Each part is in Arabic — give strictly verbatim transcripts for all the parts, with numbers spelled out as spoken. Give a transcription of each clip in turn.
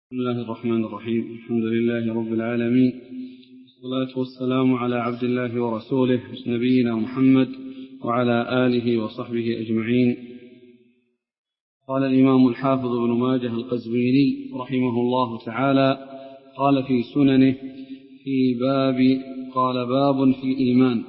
بسم الله الرحمن الرحيم. الحمد لله رب العالمين، والصلاة والسلام على عبد الله ورسوله نبينا محمد وعلى آله وصحبه أجمعين. قال الإمام الحافظ ابن ماجه القزويني رحمه الله تعالى قال في سننه في باب قال باب في الإيمان.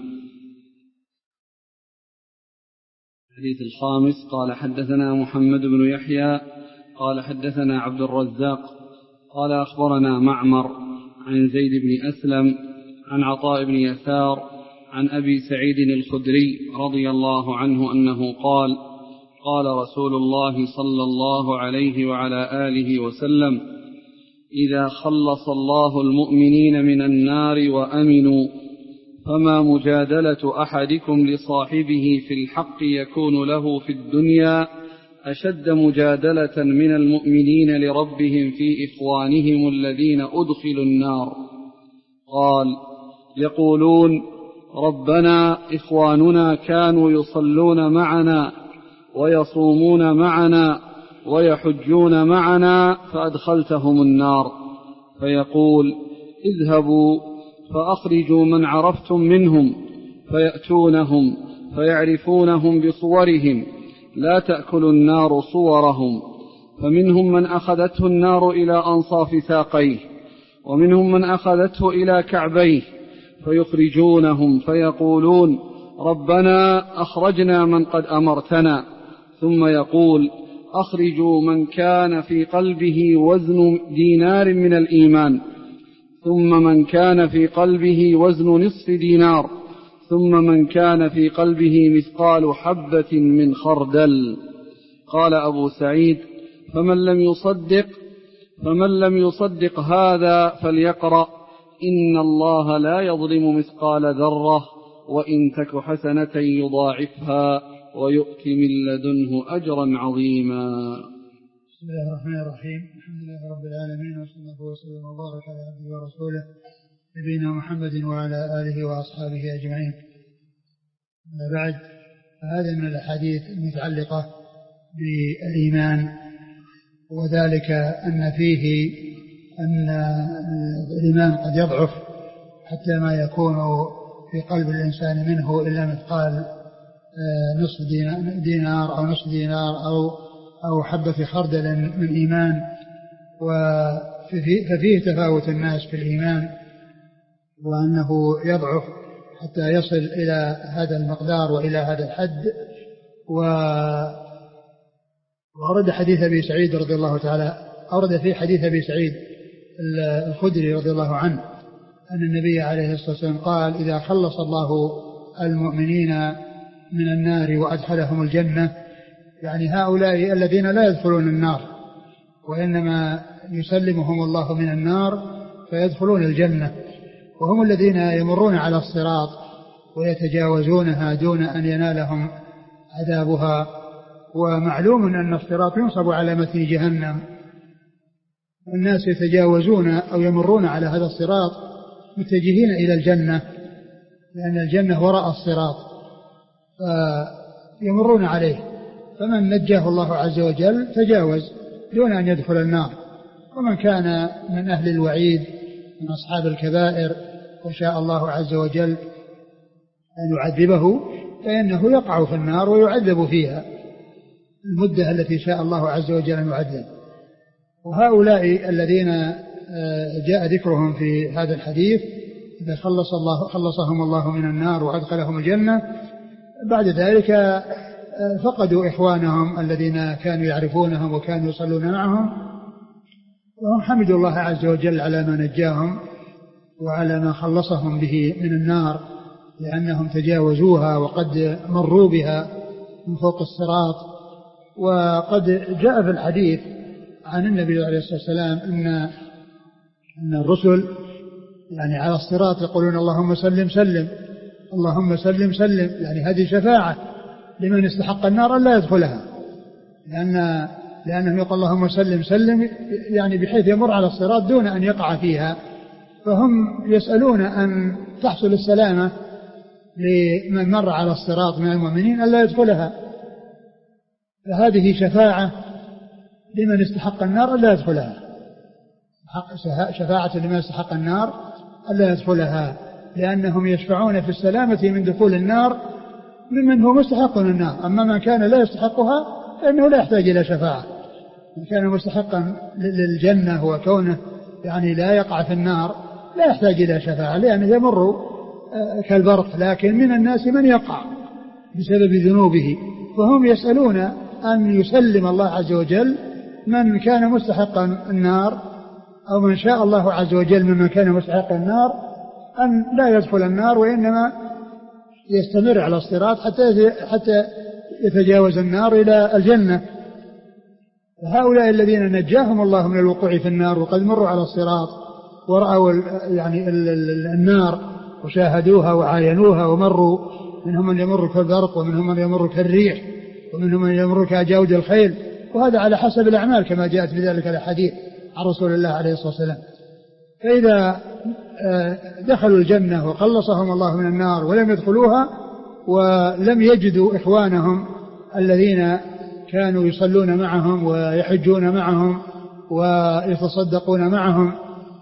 الحديث الخامس قال حدثنا محمد بن يحيى قال حدثنا عبد الرزاق قال أخبرنا معمر عن زيد بن أسلم عن عطاء بن يسار عن أبي سعيد الخدري رضي الله عنه أنه قال قال رسول الله صلى الله عليه وعلى آله وسلم: إذا خلص الله المؤمنين من النار وأمنوا فما مجادلة أحدكم لصاحبه في الحق يكون له في الدنيا أشد مجادلة من المؤمنين لربهم في إخوانهم الذين أدخلوا النار. قال: يقولون ربنا إخواننا كانوا يصلون معنا ويصومون معنا ويحجون معنا فأدخلتهم النار. فيقول: اذهبوا فأخرجوا من عرفتم منهم فيأتونهم فيعرفونهم بصورهم لا تأكل النار صورهم، فمنهم من أخذته النار إلى أنصاف ساقيه ومنهم من أخذته إلى كعبيه فيخرجونهم فيقولون ربنا أخرجنا من قد أمرتنا، ثم يقول: أخرجوا من كان في قلبه وزن دينار من الإيمان، ثم من كان في قلبه وزن نصف دينار، ثم من كان في قلبه مثقال حبة من خردل. قال أبو سعيد: فمن لم يصدق فمن لم يصدق هذا فليقرأ: إن الله لا يظلم مثقال ذرة وإن تك حسنة يضاعفها ويؤت من لدنه أجرا عظيما. بسم الله الرحمن الرحيم. الحمد لله رب العالمين، وصلى الله وسلم وبارك على عبده ورسوله نبينا محمد وعلى آله وأصحابه أجمعين. بعد، هذا من الأحاديث المتعلقة بالإيمان، وذلك أن فيه أن الإيمان قد يضعف حتى ما يكون في قلب الإنسان منه إلا مثقال نصف دينار أو نصف دينار أو أو حبة خردل من إيمان. ففيه تفاوت الناس في الإيمان، وأنه يضعف حتى يصل إلى هذا المقدار وإلى هذا الحد. وأورد حديث أبي سعيد رضي الله تعالى أورد في حديث أبي سعيد الخدري رضي الله عنه أن النبي عليه الصلاة والسلام قال: إذا خلص الله المؤمنين من النار وأدخلهم الجنة، يعني هؤلاء الذين لا يدخلون النار وإنما يسلمهم الله من النار فيدخلون الجنة، وهم الذين يمرون على الصراط ويتجاوزونها دون أن ينالهم عذابها. ومعلوم أن الصراط ينصب على متن جهنم، الناس يتجاوزون أو يمرون على هذا الصراط متجهين إلى الجنة، لأن الجنة وراء الصراط فيمرون عليه، فمن نجاه الله عز وجل تجاوز دون أن يدخل النار. ومن كان من أهل الوعيد من أصحاب الكبائر وشاء الله عز وجل أن يعذبه فإنه يقع في النار ويعذب فيها المدة التي شاء الله عز وجل أن يعذب. وهؤلاء الذين جاء ذكرهم في هذا الحديث إذا خلص الله خلصهم الله من النار وأدخلهم الجنة، بعد ذلك فقدوا إخوانهم الذين كانوا يعرفونهم وكانوا يصلون معهم، وهم حمدوا الله عز وجل على ما نجاهم وعلى ما خلصهم به من النار، لأنهم تجاوزوها وقد مروا بها من فوق الصراط. وقد جاء في الحديث عن النبي عليه الصلاة والسلام أن أن الرسل يعني على الصراط يقولون اللهم سلم سلم اللهم سلم سلم، يعني هذه شفاعة لمن استحق النار أن لا يدخلها، لأن لأنه يقول اللهم سلم سلم يعني بحيث يمر على الصراط دون أن يقع فيها، فهم يسألون أن تحصل السلامة لمن مر على الصراط من المؤمنين أن لا يدخلها. فهذه شفاعة لمن استحق النار أن لا يدخلها. شفاعة لمن يستحق النار ألا يدخلها، لأنهم يشفعون في السلامة من دخول النار ممن هو مستحق النار. أما من كان لا يستحقها فإنه لا يحتاج إلى شفاعة. من كان مستحقا للجنة وكونه يعني لا يقع في النار لا يحتاج إلى شفاعة، لأنه يمر كالبرق. لكن من الناس من يقع بسبب ذنوبه، فهم يسألون أن يسلم الله عز وجل من كان مستحقا النار، أو من شاء الله عز وجل ممن كان مستحقا النار أن لا يدخل النار، وإنما يستمر على الصراط حتى حتى يتجاوز النار إلى الجنة. فهؤلاء الذين نجاهم الله من الوقوع في النار وقد مروا على الصراط ورأوا يعني النار وشاهدوها وعاينوها ومروا، منهم من يمر كالبرق ومنهم من يمر كالريح ومنهم من يمر كجود الخيل، وهذا على حسب الأعمال كما جاءت في ذلك الحديث عن رسول الله عليه الصلاة والسلام. فإذا دخلوا الجنة وخلصهم الله من النار ولم يدخلوها ولم يجدوا إخوانهم الذين كانوا يصلون معهم ويحجون معهم ويتصدقون معهم،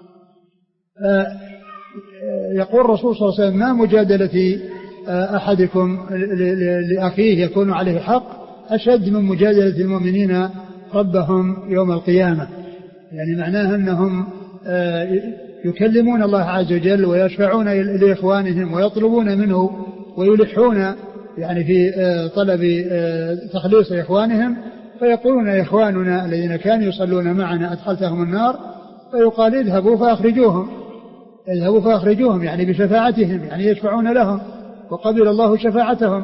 يقول الرسول صلى الله عليه وسلم: ما مجادلة أحدكم لأخيه يكون عليه حق أشد من مجادلة المؤمنين ربهم يوم القيامة. يعني معناه أنهم يكلمون الله عز وجل ويشفعون لإخوانهم ويطلبون منه ويلحون يعني في طلب تخليص إخوانهم، فيقولون: إخواننا الذين كانوا يصلون معنا أدخلتهم النار، فيقال: اذهبوا فأخرجوهم اذهبوا فأخرجوهم يعني بشفاعتهم، يعني يشفعون لهم وقبل الله شفاعتهم،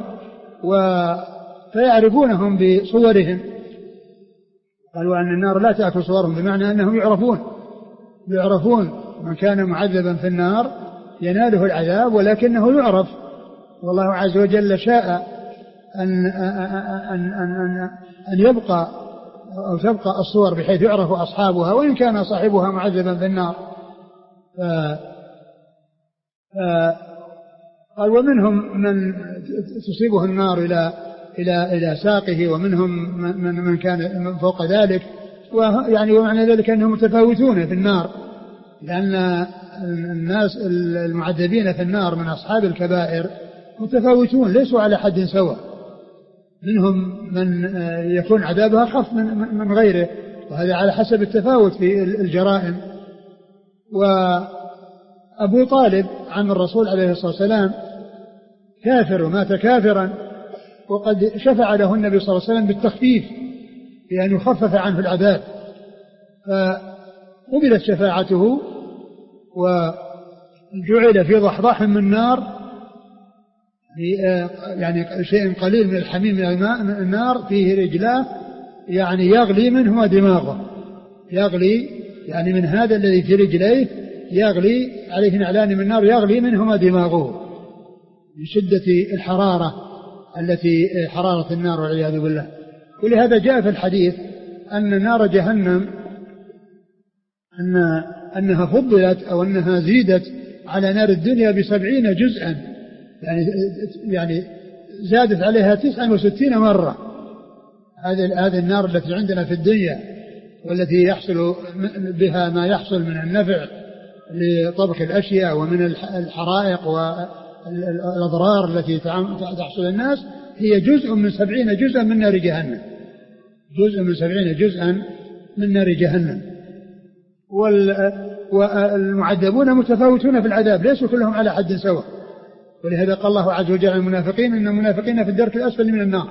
فيعرفونهم بصورهم. قالوا أن النار لا تأكل صورهم، بمعنى أنهم يعرفون يعرفون من كان معذبا في النار يناله العذاب ولكنه يعرف، والله عز وجل شاء أن, أن, أن, أن, أن يبقى أو تبقى الصور بحيث يعرف أصحابها وإن كان صاحبها معذبا في النار. ف... ف... قال: ومنهم من تصيبه النار إلى إلى إلى ساقه، ومنهم من من كان فوق ذلك، ويعني ومعنى ذلك أنهم متفاوتون في النار، لأن الناس المعذبين في النار من أصحاب الكبائر متفاوتون ليسوا على حد سواء، منهم من يكون عذابها أخف من من غيره، وهذا على حسب التفاوت في الجرائم. وأبو طالب عم الرسول عليه الصلاة والسلام كافر ومات كافرا، وقد شفع له النبي صلى الله عليه وسلم بالتخفيف بأن يخفف عنه العذاب، فقبلت شفاعته وجعل في ضحضاح من نار، يعني شيء قليل من الحميم من الماء من النار فيه رجلاه، يعني يغلي منهما دماغه، يغلي يعني من هذا الذي في رجليه يغلي عليه نعلان من النار يغلي منهما دماغه من شدة الحرارة التي حرارة النار والعياذ بالله. ولهذا جاء في الحديث أن نار جهنم أن أنها فضلت أو أنها زيدت على نار الدنيا بسبعين جزءا، يعني يعني زادت عليها تسعة وستين مرة. هذه هذه النار التي عندنا في الدنيا والتي يحصل بها ما يحصل من النفع لطبخ الأشياء ومن الحرائق والأضرار التي تحصل الناس، هي جزء من سبعين جزءا من نار جهنم، جزء من سبعين جزءا من نار جهنم. والمعذبون متفاوتون في العذاب، ليسوا كلهم على حد سواء. ولهذا قال الله عز وجل عن المنافقين: إن المنافقين في الدرك الأسفل من النار.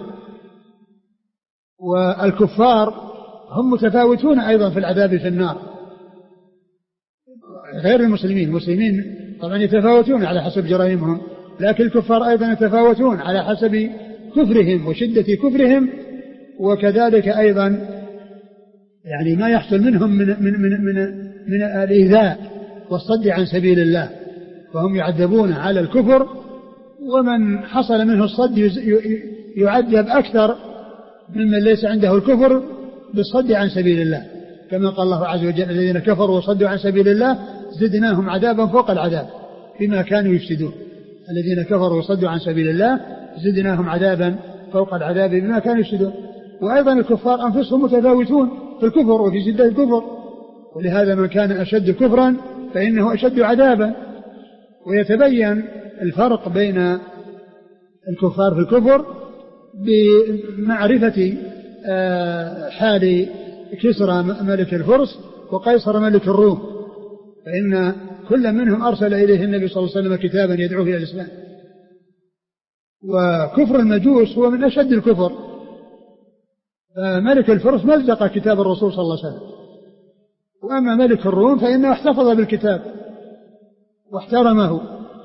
والكفار هم متفاوتون أيضا في العذاب في النار غير المسلمين. المسلمين طبعا يتفاوتون على حسب جرائمهم، لكن الكفار أيضا يتفاوتون على حسب كفرهم وشدة كفرهم، وكذلك أيضا يعني ما يحصل منهم من, من, من, من, من الإيذاء والصد عن سبيل الله، فهم يعذبون على الكفر، ومن حصل منه الصد يعذب أكثر ممن ليس عنده الكفر بالصد عن سبيل الله، كما قال الله عز وجل: الذين كفروا وصدوا عن سبيل الله زدناهم عذابا فوق العذاب بما كانوا يفسدون. الذين كفروا وصدوا عن سبيل الله زدناهم عذابا فوق العذاب بما كانوا يفسدون. وأيضا الكفار أنفسهم متفاوتون في الكفر وفي شدة الكفر، ولهذا من كان أشد كفرا فإنه أشد عذابا. ويتبين الفرق بين الكفار في الكفر بمعرفة حال كسرى ملك الفرس وقيصر ملك الروم، فإن كل منهم أرسل إليه النبي صلى الله عليه وسلم كتابا يدعوه إلى الإسلام. وكفر المجوس هو من أشد الكفر. ملك الفرس مزق كتاب الرسول صلى الله عليه وسلم، وأما ملك الروم فإنه احتفظ بالكتاب واحترمه.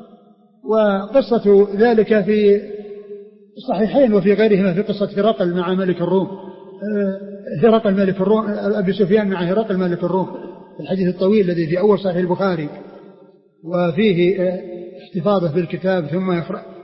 وقصة ذلك في الصحيحين وفي غيرهما في قصة هرقل مع ملك الروم، هرقل ملك الروم، أبي سفيان مع هرقل ملك الروم، الحديث الطويل الذي في أول صحيح البخاري، وفيه احتفاظه بالكتاب ثم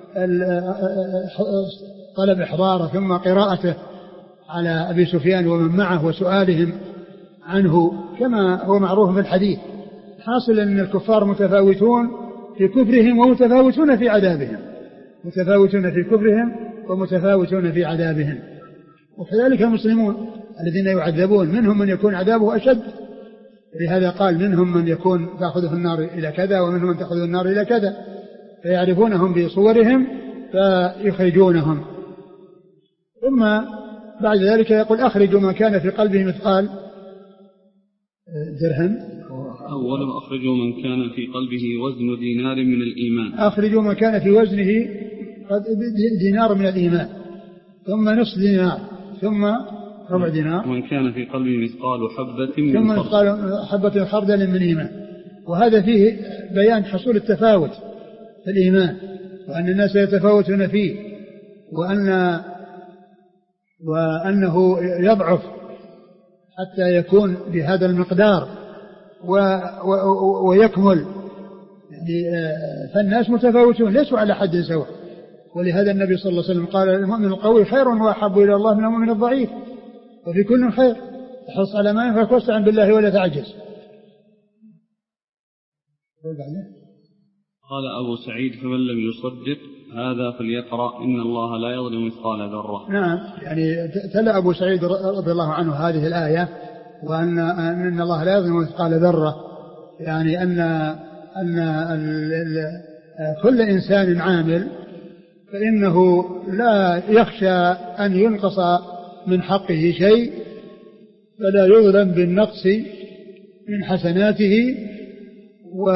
طلب إحضاره ثم قراءته على أبي سفيان ومن معه وسؤالهم عنه كما هو معروف في الحديث. حاصل أن الكفار متفاوتون في كفرهم ومتفاوتون في عذابهم، متفاوتون في كفرهم ومتفاوتون في عذابهم. وكذلك المسلمون الذين يعذبون منهم من يكون عذابه أشد، لهذا قال منهم من يكون تأخذه النار إلى كذا ومنهم من تأخذه النار إلى كذا، فيعرفونهم بصورهم فيخرجونهم. ثم بعد ذلك يقول أخرجوا ما كان في قلبه مثقال درهم. أولا أخرجوا من كان في قلبه وزن دينار من الإيمان، أخرجوا ما كان في وزنه دينار من الإيمان، ثم نصف دينار، ثم ربع دينار، ومن كان في قلبه مثقال حبة من ثم مثقال حبة خردل من إيمان. وهذا فيه بيان حصول التفاوت في الإيمان، وأن الناس يتفاوتون فيه، وأن وأنه يضعف حتى يكون بهذا المقدار و و ويكمل. يعني فالناس متفاوتون ليسوا على حد سواء. ولهذا النبي صلى الله عليه وسلم قال المؤمن القوي خير وأحب إلى الله من المؤمن الضعيف، وفي كل خير، احرص على ما ينفعك واستعن بالله ولا تعجز. قال أبو سعيد فمن لم يصدق هذا فليقرأ إن الله لا يظلم مثقال ذرة. نعم، يعني تلا أبو سعيد رضي الله عنه هذه الآية، وأن أن الله لا يظلم مثقال ذرة، يعني أن أن ال ال كل إنسان عامل فإنه لا يخشى أن ينقص من حقه شيء، فلا يظلم بالنقص من حسناته، و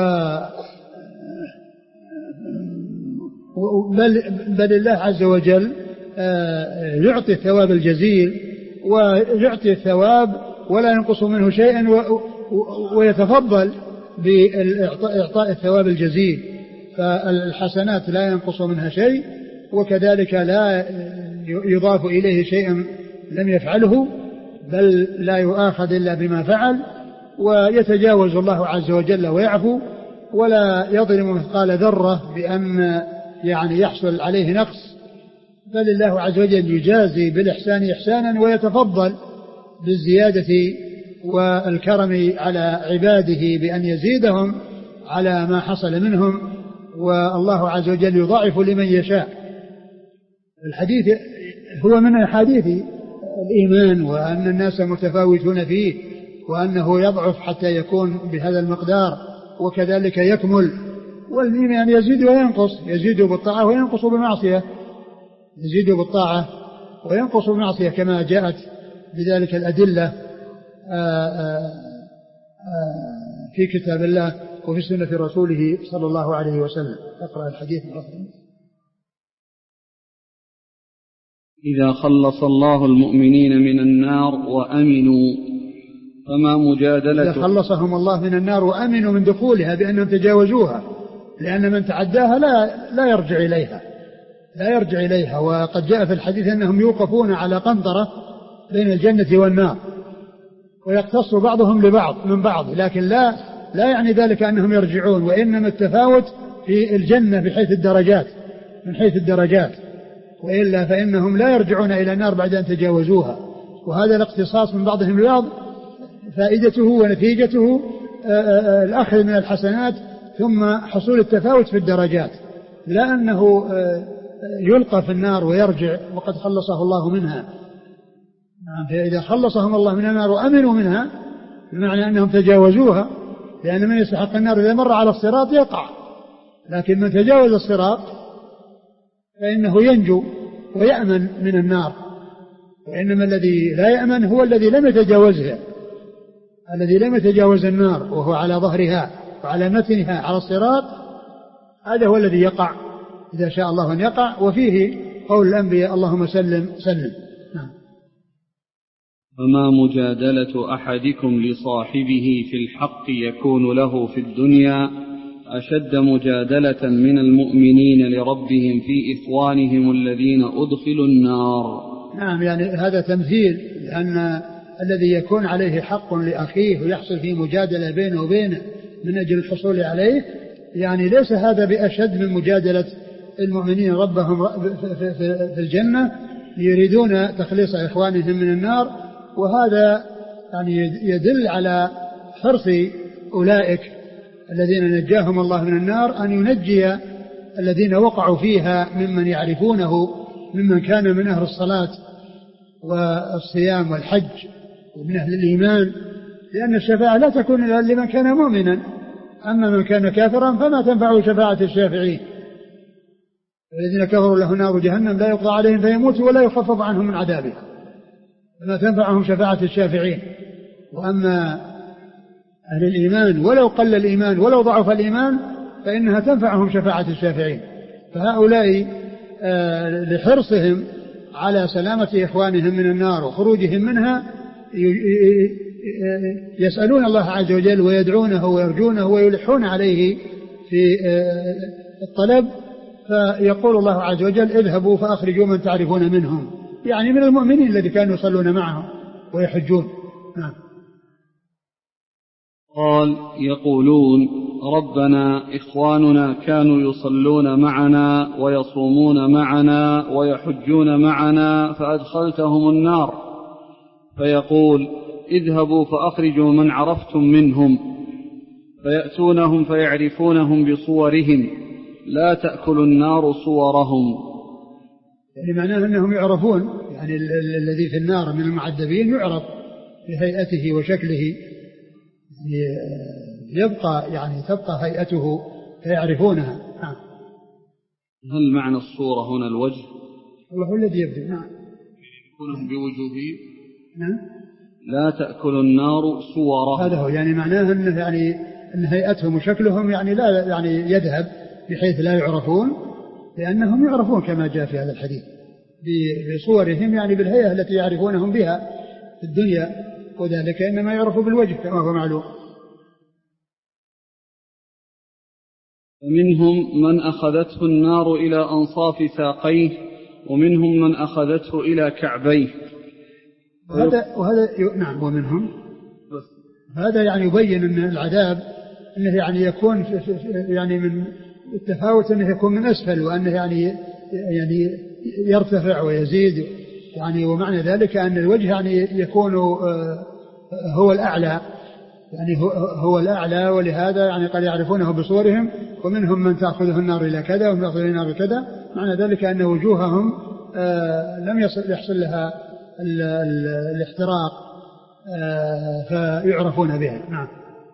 بل, بل الله عز وجل يعطي الثواب الجزيل ويعطي الثواب ولا ينقص منه شيئا، ويتفضل بإعطاء الثواب الجزيل، فالحسنات لا ينقص منها شيء، وكذلك لا يضاف إليه شيء لم يفعله، بل لا يؤاخذ إلا بما فعل، ويتجاوز الله عز وجل ويعفو، ولا يظلم مثقال ذرة بأن يعني يحصل عليه نقص، بل الله عز وجل يجازي بالإحسان إحسانا ويتفضل بالزيادة والكرم على عباده بأن يزيدهم على ما حصل منهم، والله عز وجل يضاعف لمن يشاء. الحديث هو من أحاديث الإيمان، وأن الناس متفاوتون فيه، وأنه يضعف حتى يكون بهذا المقدار، وكذلك يكمل. والإيمان يزيد وينقص، يزيد بالطاعة وينقص بالمعصية، يزيد بالطاعة وينقص بالمعصية كما جاءت بذلك الأدلة في كتاب الله وفي سنة رسوله صلى الله عليه وسلم. اقرأ الحديث مرة. إذا خلص الله المؤمنين من النار وأمنوا فما مجادلة. إذا خلصهم الله من النار وأمنوا من دخولها بأنهم تجاوزوها، لأن من تعداها لا لا يرجع إليها لا يرجع إليها وقد جاء في الحديث أنهم يوقفون على قنطرة بين الجنة والنار، ويقتص بعضهم لبعض من بعض، لكن لا لا يعني ذلك أنهم يرجعون، وإنما التفاوت في الجنة بحيث الدرجات من حيث الدرجات، وإلا فإنهم لا يرجعون إلى النار بعد أن تجاوزوها. وهذا الاقتصاص من بعضهم لبعض فائدته ونتيجته الأخذ من الحسنات ثم حصول التفاوت في الدرجات، لا أنه يلقى في النار ويرجع وقد خلصه الله منها. فإذا خلصهم الله من النار وأمنوا منها بمعنى أنهم تجاوزوها، لأن من يستحق النار إذا مر على الصراط يقع، لكن من تجاوز الصراط فإنه ينجو ويأمن من النار. وإنما الذي لا يأمن هو الذي لم يتجاوزها، الذي لم يتجاوز النار وهو على ظهرها وعلى متنها على الصراط، هذا هو الذي يقع إذا شاء الله أن يقع. وفيه قول الأنبياء اللهم سلم سلم. نعم. فما مجادلة أحدكم لصاحبه في الحق يكون له في الدنيا أشد مجادلة من المؤمنين لربهم في إخوانهم الذين أدخلوا النار. نعم، يعني هذا تمثيل، لأن الذي يكون عليه حق لأخيه ويحصل فيه مجادلة بينه وبينه من أجل الحصول عليه، يعني ليس هذا بأشد من مجادلة المؤمنين ربهم في الجنة يريدون تخليص إخوانهم من النار. وهذا يعني يدل على حرص أولئك الذين نجاهم الله من النار أن ينجي الذين وقعوا فيها ممن يعرفونه ممن كان من أهل الصلاة والصيام والحج ومن أهل الإيمان، لأن الشفاعة لا تكون إلا لمن كان مؤمنا، أما من كان كافرا فما تنفعه شفاعة الشافعين. الذين كفروا له نار جهنم لا يقضى عليهم فيموتوا ولا يخفف عنهم من عذابها، فما تنفعهم شفاعة الشافعين. وأما أهل الإيمان ولو قل الإيمان ولو ضعف الإيمان فإنها تنفعهم شفاعة الشافعين. فهؤلاء آه لحرصهم على سلامة إخوانهم من النار وخروجهم منها يسألون الله عز وجل ويدعونه ويرجونه ويلحون عليه في آه الطلب، فيقول الله عز وجل اذهبوا فأخرجوا من تعرفون منهم، يعني من المؤمنين الذي كانوا يصلون معهم ويحجون. نعم. قال يقولون ربنا إخواننا كانوا يصلون معنا ويصومون معنا ويحجون معنا فأدخلتهم النار، فيقول اذهبوا فأخرجوا من عرفتم منهم، فيأتونهم فيعرفونهم بصورهم لا تأكل النار صورهم. يعني معناه أنهم يعرفون، يعني الذي في النار من المعذبين يعرف بهيئته وشكله، يبقى يعني تبقى هيئته فيعرفونها. نعم. هل معنى الصورة هنا الوجه؟ الله الذي يبدو. نعم. يكونهم بوجوههم. نعم. لا تأكل النار صورهم، هذا هو، يعني معناه أنه يعني أن هيئتهم وشكلهم يعني لا يعني يذهب بحيث لا يعرفون، لأنهم يعرفون كما جاء في هذا الحديث بصورهم، يعني بالهيئة التي يعرفونهم بها في الدنيا، وذلك إنما يعرف بالوجه كما هو معلوم. ومنهم من أخذته النار إلى أنصاف ساقيه ومنهم من أخذته إلى كعبيه. وهذا وهذا نعم. ومنهم هذا يعني يبين أن العذاب أنه يعني يكون في في يعني من التفاوت، أنه يكون من أسفل، وأنه يعني يعني يرتفع ويزيد، يعني ومعنى ذلك أن الوجه يعني يكون هو الأعلى، يعني هو الأعلى، ولهذا يعني قد يعرفونه بصورهم. ومنهم من تأخذه النار إلى كذا ومن تأخذه النار إلى كذا، معنى ذلك أن وجوههم لم يصل يحصل لها الاحتراق فيعرفون بها. نعم.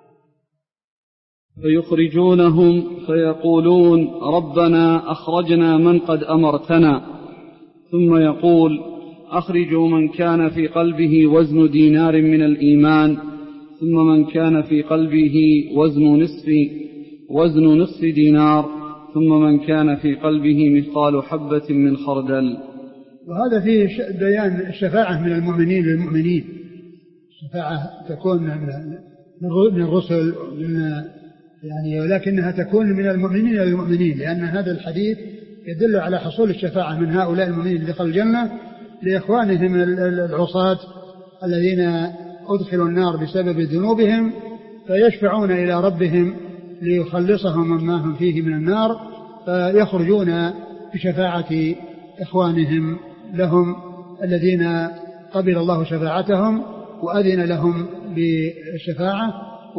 فيخرجونهم فيقولون ربنا أخرجنا من قد أمرتنا، ثم يقول أخرجوا من كان في قلبه وزن دينار من الإيمان، ثم من كان في قلبه وزن نصف وزن نصف دينار، ثم من كان في قلبه مثقال حبة من خردل. وهذا فيه بيان الشفاعة من المؤمنين للمؤمنين. الشفاعة تكون من الرسل يعني، ولكنها تكون من المؤمنين للمؤمنين، لأن هذا الحديث يدل على حصول الشفاعة من هؤلاء المؤمنين اللي دخلوا الجنة لإخوانهم العصاة الذين أدخلوا النار بسبب ذنوبهم، فيشفعون إلى ربهم ليخلصهم مما هم فيه من النار، فيخرجون بشفاعة إخوانهم لهم الذين قبل الله شفاعتهم وأذن لهم بالشفاعة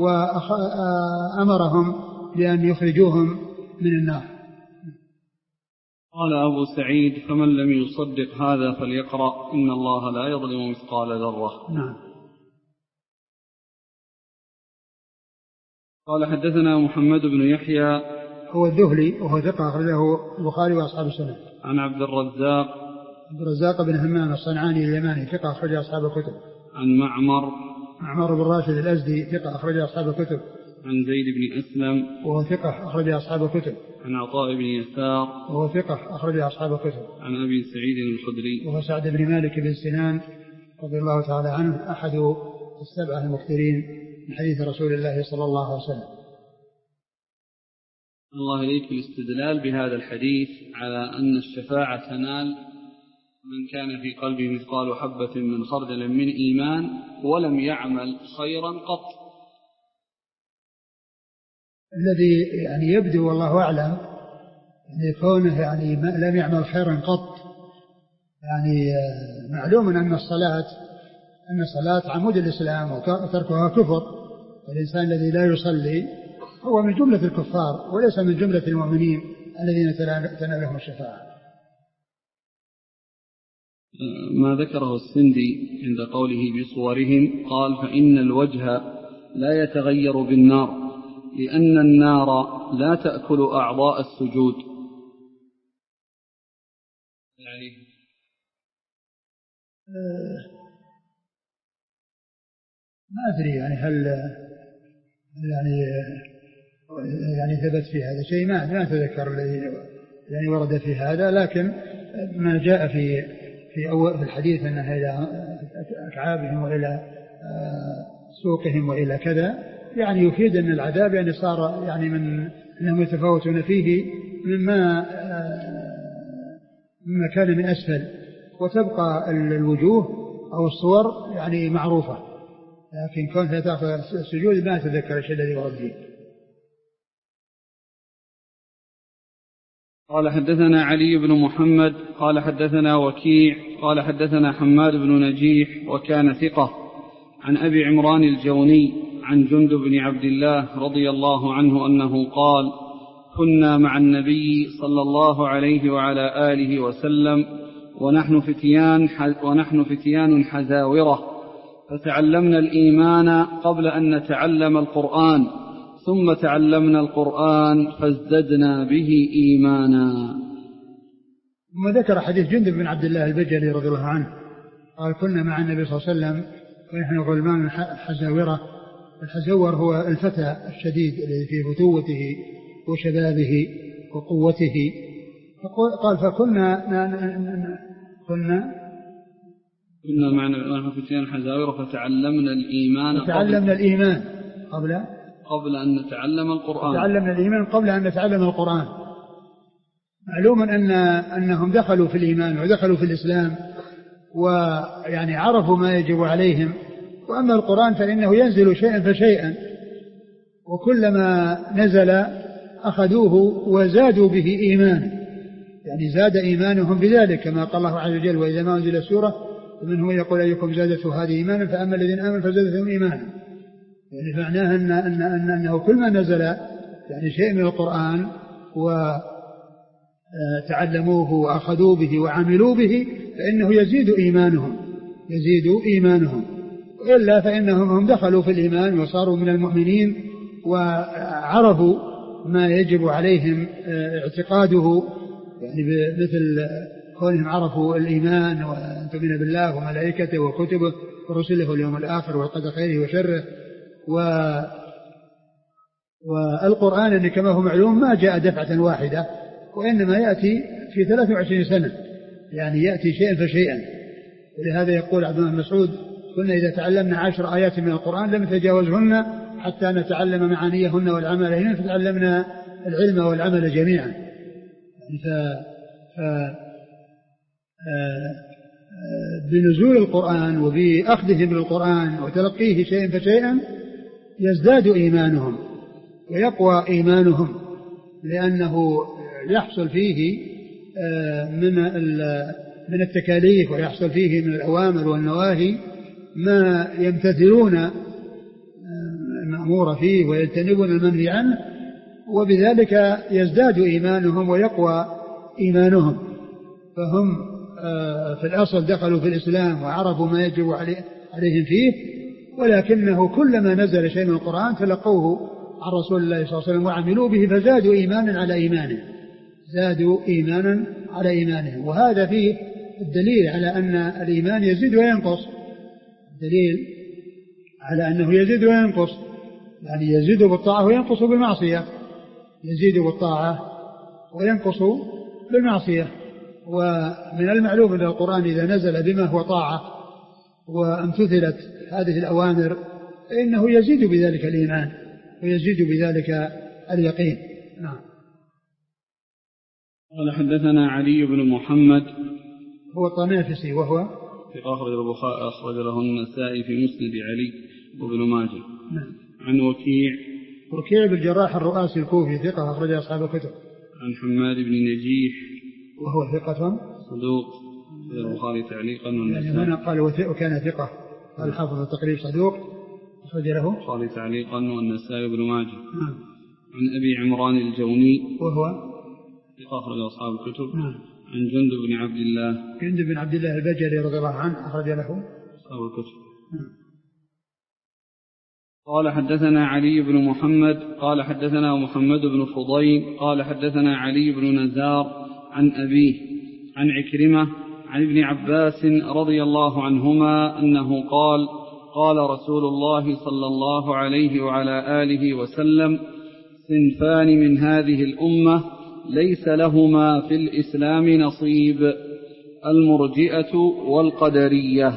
وأمرهم بأن يخرجوهم من النار. قال أبو سعيد فمن لم يصدق هذا فليقرأ إن الله لا يظلم مثقال ذرة. نعم. قال حدثنا محمد بن يحيى هو الذهلي وهو ثقة أخرجه البخاري وأصحاب السنن. عن عبد الرزاق عبد الرزاق بن همام الصنعاني اليماني ثقة أخرج أصحاب الكتب. عن معمر معمر بن راشد الأزدي ثقة أخرج أصحاب الكتب. عن زيد بن أسلم وهو ثقة أخرج أصحاب الكتب. عن عطاء بن يسار وهو ثقة أخرج أصحاب الكتب. عن أبي سعيد الخدري وهو سعد بن مالك بن سنان رضي الله تعالى عنه أحد السبعة المكثرين من حديث رسول الله صلى الله عليه وسلم. الله إليك الاستدلال بهذا الحديث على أن الشفاعة تنال من كان في قلبه مثقال حبة من خردل من إيمان ولم يعمل خيرا قط. الذي يعني يبدو والله أعلم يعني كونه يعني لم يعمل خيرا قط، يعني معلوم أن الصلاة أن الصلاة عمود الإسلام وتركها كفر، والإنسان الذي لا يصلي هو من جملة الكفار وليس من جملة المؤمنين الذين تنالهم الشفاعة. ما ذكره السندي عند قوله بصورهم قال فإن الوجه لا يتغير بالنار لأن النار لا تأكل أعضاء السجود. يعني ما أدري يعني هل يعني يعني ثبت في هذا شيء، ما ما أتذكر الذي يعني ورد في هذا، لكن ما جاء في في أول في الحديث أنها إلى أكعابهم وإلى سوقهم وإلى كذا يعني يفيد أن العذاب يعني صار يعني من أنهم يتفاوتون فيه مما مما كان من أسفل، وتبقى الوجوه أو الصور يعني معروفة، لكن كونها تأخذ السجود ما أتذكر الشيء الذي ورد فيه. قال حدثنا علي بن محمد قال حدثنا وكيع قال حدثنا حماد بن نجيح وكان ثقة عن أبي عمران الجوني عن جندب بن عبد الله رضي الله عنه أنه قال كنا مع النبي صلى الله عليه وعلى آله وسلم ونحن فتيان, ونحن فتيان حزاورة فتعلمنا الإيمان قبل أن نتعلم القرآن ثم تعلمنا القرآن فازددنا به إيمانا. ثم ذكر حديث جندب بن عبد الله البجلي رضي الله عنه قال كنا مع النبي صلى الله عليه وسلم ونحن غلمان حزاورة. الحزور هو الفتى الشديد الذي في فتوته وشبابه وقوته. قال فكنا كنا كنا معنا فتيان حزاورة فتعلمنا الإيمان فتعلمنا الإيمان قبل قبل أن نتعلم القرآن تعلمنا الإيمان قبل أن نتعلم القرآن. معلوم أن أنهم دخلوا في الإيمان ودخلوا في الإسلام ويعني عرفوا ما يجب عليهم، وأما القرآن فإنه ينزل شيئا فشيئا، وكلما نزل أخذوه وزادوا به إيمانا، يعني زاد إيمانهم بذلك كما قال الله عز وجل وإذا ما أنزل السورة ومنهم يقول أيكم زادته هذه إيمانا فأما الذين آمنوا فزادتهم إيمانا، يعني معناها أن أن أن أنه كل ما نزل يعني شيء من القرآن وتعلموه وأخذوا به وعملوا به فإنه يزيد إيمانهم يزيد إيمانهم وإلا فإنهم هم دخلوا في الإيمان وصاروا من المؤمنين وعرفوا ما يجب عليهم اعتقاده، يعني مثل كونهم عرفوا الإيمان وأن تؤمن بالله وملائكته وكتبه ورسله واليوم الآخر والقدر خيره وشره. و والقرآن كما هو معلوم ما جاء دفعة واحدة وإنما يأتي في ثلاث وعشرين سنة، يعني يأتي شيئا فشيئا. ولهذا يقول عبد الله بن مسعود كنا إذا تعلمنا عشر آيات من القرآن لم نتجاوزهن حتى نتعلم معانيهن والعمل هنا فتعلمنا العلم والعمل جميعا. ف... ف... بنزول القرآن وبأخذهم للقرآن وتلقيه شيئا فشيئا يزداد إيمانهم ويقوى إيمانهم، لأنه يحصل فيه من من التكاليف ويحصل فيه من الأوامر والنواهي ما يمتثلون المأمور فيه ويجتنبون المنهي عنه، وبذلك يزداد إيمانهم ويقوى إيمانهم. فهم في الأصل دخلوا في الإسلام وعرفوا ما يجب عليهم فيه، ولكنه كلما نزل شيء من القرآن تلقوه عن رسول الله صلى الله عليه وسلم وعملوا به فزادوا إيمانا على إيمانه زادوا إيمانا على إيمانه. وهذا فيه الدليل على أن الإيمان يزيد وينقص دليل على أنه يزيد وينقص يعني يزيد بالطاعة وينقص بالمعصية يزيد بالطاعة وينقص بالمعصية. ومن المعلوم أن القرآن إذا نزل بما هو طاعة وامتثلت هذه الأوامر فإنه يزيد بذلك الإيمان ويزيد بذلك اليقين. نعم. قال حدثنا علي بن محمد هو الطنافسي وهو في أخرج البخاري أخرج له النسائي في مسند علي وابن ماجه. نعم. عن وكيع وكيع بالجراح الرؤاسي الكوفي ثقة أخرج أصحاب الكتب. عن حماد بن نجيح وهو ثقة صدوق في البخاري تعليقا والنسائي. يعني هنا قال وكان ثقة قال الحافظ التقريب صدوق أخرج له البخاري تعليقا والنسائي وابن ماجه. نعم. عن أبي عمران الجوني وهو ثقة أخرج أصحاب الكتب. نعم. عن جندب بن عبد الله جندب بن عبد الله البجلي رضي الله عنه أخرج له أصحاب الكتب. نعم. قال حدثنا علي بن محمد قال حدثنا محمد بن فضيل قال حدثنا علي بن نزار عن أبيه عن عكرمة عن ابن عباس رضي الله عنهما أنه قال قال رسول الله صلى الله عليه وعلى آله وسلم صنفان من هذه الأمة ليس لهما في الإسلام نصيب المرجئة والقدرية.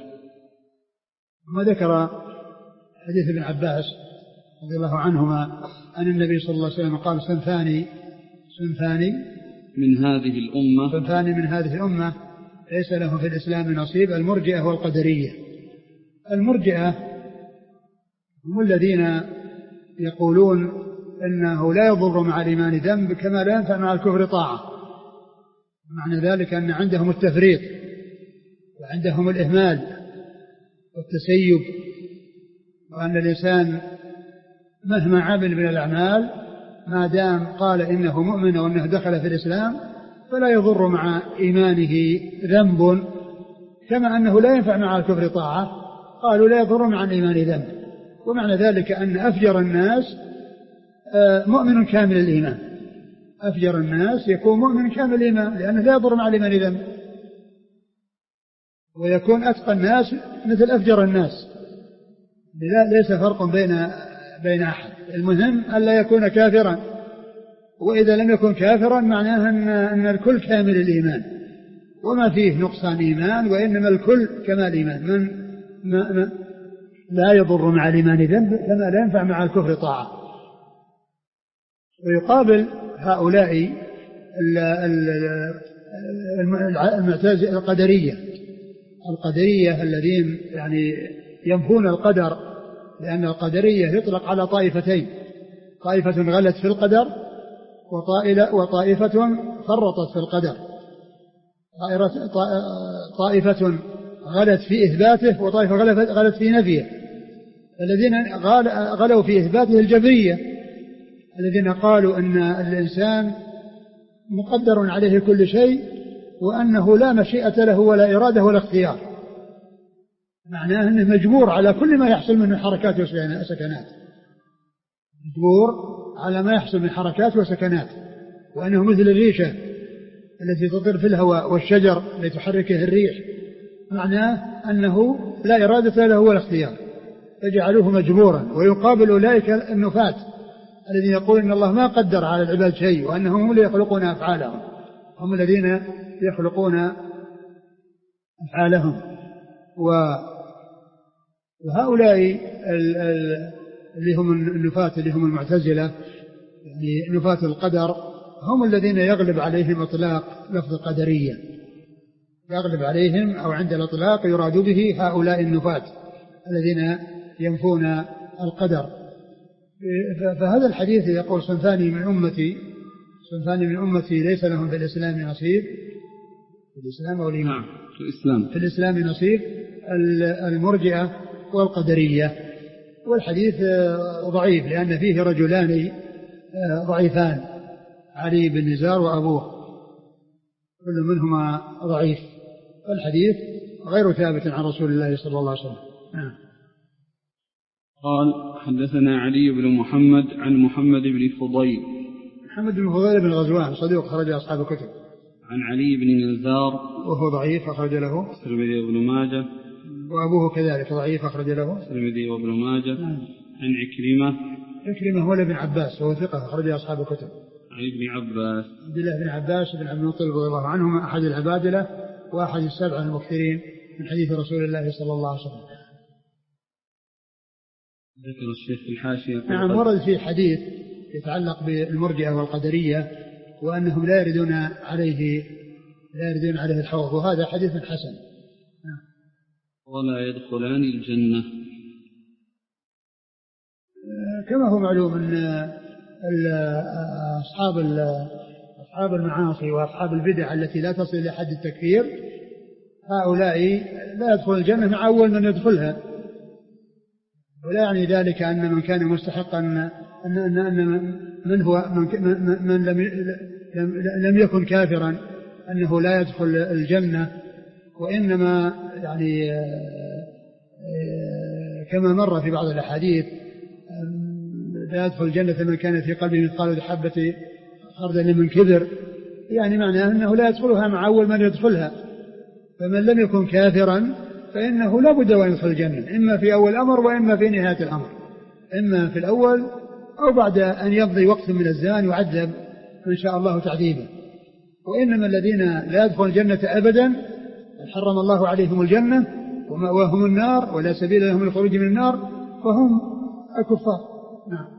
ما ذكر حديث ابن عباس رضي الله عنهما أن النبي صلى الله عليه وسلم قال صنفان صنفان من هذه الأمة صنفان من هذه الأمة ليس لهم في الإسلام نصيب المرجئة والقدرية. المرجئة هم الذين يقولون إنه لا يضر مع الإيمان ذنب كما لا ينفع مع الكفر طاعة. معنى ذلك أن عندهم التفريط وعندهم الإهمال والتسيب وأن الإنسان مهما عمل من الأعمال ما دام قال إنه مؤمن وأنه دخل في الإسلام فلا يضر مع إيمانه ذنب كما أنه لا ينفع مع الكفر طاعة. قالوا لا يضر مع الإيمان ذنب. ومعنى ذلك أن أفجر الناس مؤمن كامل الإيمان. أفجر الناس يكون مؤمن كامل الإيمان لأنه لا يضر مع الإيمان ذنب. ويكون أتقى الناس مثل أفجر الناس. ليس فرق بين بين أحد. المهم ألا يكون كافرا. وإذا لم يكن كافرا معناه أن, أن الكل كامل الإيمان وما فيه نقصان إيمان وإنما الكل كمال إيمان. من ما ما لا يضر مع الإيمان ذنب كما لا ينفع مع الكفر طاعة. ويقابل هؤلاء المعتزلة القدرية القدرية الذين يعني ينفون القدر. لأن القدرية يطلق على طائفتين طائفة غلت في القدر وطائفة فرطت في القدر. طائفة غلت في إثباته وطائفة غلت في نفيه. الذين غلوا في إثباته الجبرية الذين قالوا أن الإنسان مقدر عليه كل شيء وأنه لا مشيئة له ولا إرادة ولا اختيار. معناه أنه مجبور على كل ما يحصل منه حركات وسكنات. مجبور على ما يحصل من حركات وسكنات. وأنه مثل الريشة التي تطير في الهواء والشجر التي تحركه الريح. معناه أنه لا إرادة له ولا اختيار فجعلوه مجبورا. ويقابل أولئك النفاة الذين يقول إن الله ما قدر على العباد شيء وأنهم هم اللي يخلقون أفعالهم. هم الذين يخلقون أفعالهم. وهؤلاء اللي هم النفاة اللي هم المعتزلة يعني نفاة القدر هم الذين يغلب عليهم إطلاق لفظ قدرية. يغلب عليهم أو عند الإطلاق يراد به هؤلاء النفاة الذين ينفون القدر. فهذا الحديث يقول صنفان من أمتي صنفان من أمتي ليس لهم في الإسلام نصيب في الإسلام أو الإيمان في الإسلام في الإسلام نصيب المرجئة والقدرية. والحديث ضعيف لأن فيه رجلان ضعيفان علي بن نزار وأبوه كل منهما ضعيف. والحديث غير ثابت عن رسول الله صلى الله عليه وسلم. قال حدثنا علي بن محمد عن محمد بن فضيل. محمد بن فضيل بن غزوان صديق أخرج أصحاب الكتب. عن علي بن نزار وهو ضعيف أخرج له الترمذي وابن ماجه. وأبوه كذلك ضعيف أخرج له الترمذي وابن ماجه. نعم. عن عكرمة. عكرمة هو ابن عباس وهو ثقة أخرج أصحاب الكتب. عن ابن عباس. عبد الله بن عباس بن عبد المطلب رضي الله عنهما أحد العبادلة وأحد السبع المكثرين من حديث رسول الله صلى الله عليه وسلم. ذكر الشيخ في الحاشية. نعم ورد في حديث يتعلق بالمرجئة والقدرية وأنهم لا يردون عليه لا يردون عليه الحوض، وهذا حديث حسن. ولا يدخلان الجنة. كما هو معلوم أن أصحاب أصحاب المعاصي وأصحاب البدع التي لا تصل إلى حد التكفير هؤلاء لا يدخل الجنة مع أول من يدخلها، ولا يعني ذلك أن من كان مستحقا أن أن أن من هو من, من لم لم يكن كافرا أنه لا يدخل الجنة، وإنما يعني كما مر في بعض الأحاديث لا يدخل الجنة من كان في قلبه مثقال حبة خردل من كبر، يعني معناه أنه لا يدخلها مع أول من يدخلها. فمن لم يكن كافرا فإنه لا بد أن يدخل الجنة، إما في أول الأمر وإما في نهاية الأمر، إما في الأول أو بعد أن يمضي وقت من الزمان يعذب إن شاء الله تعذيبا. وإنما الذين لا يدخلون الجنة أبدا حرم الله عليهم الجنة ومأواهم النار ولا سبيل لهم للخروج من النار فهم الكفار. نعم.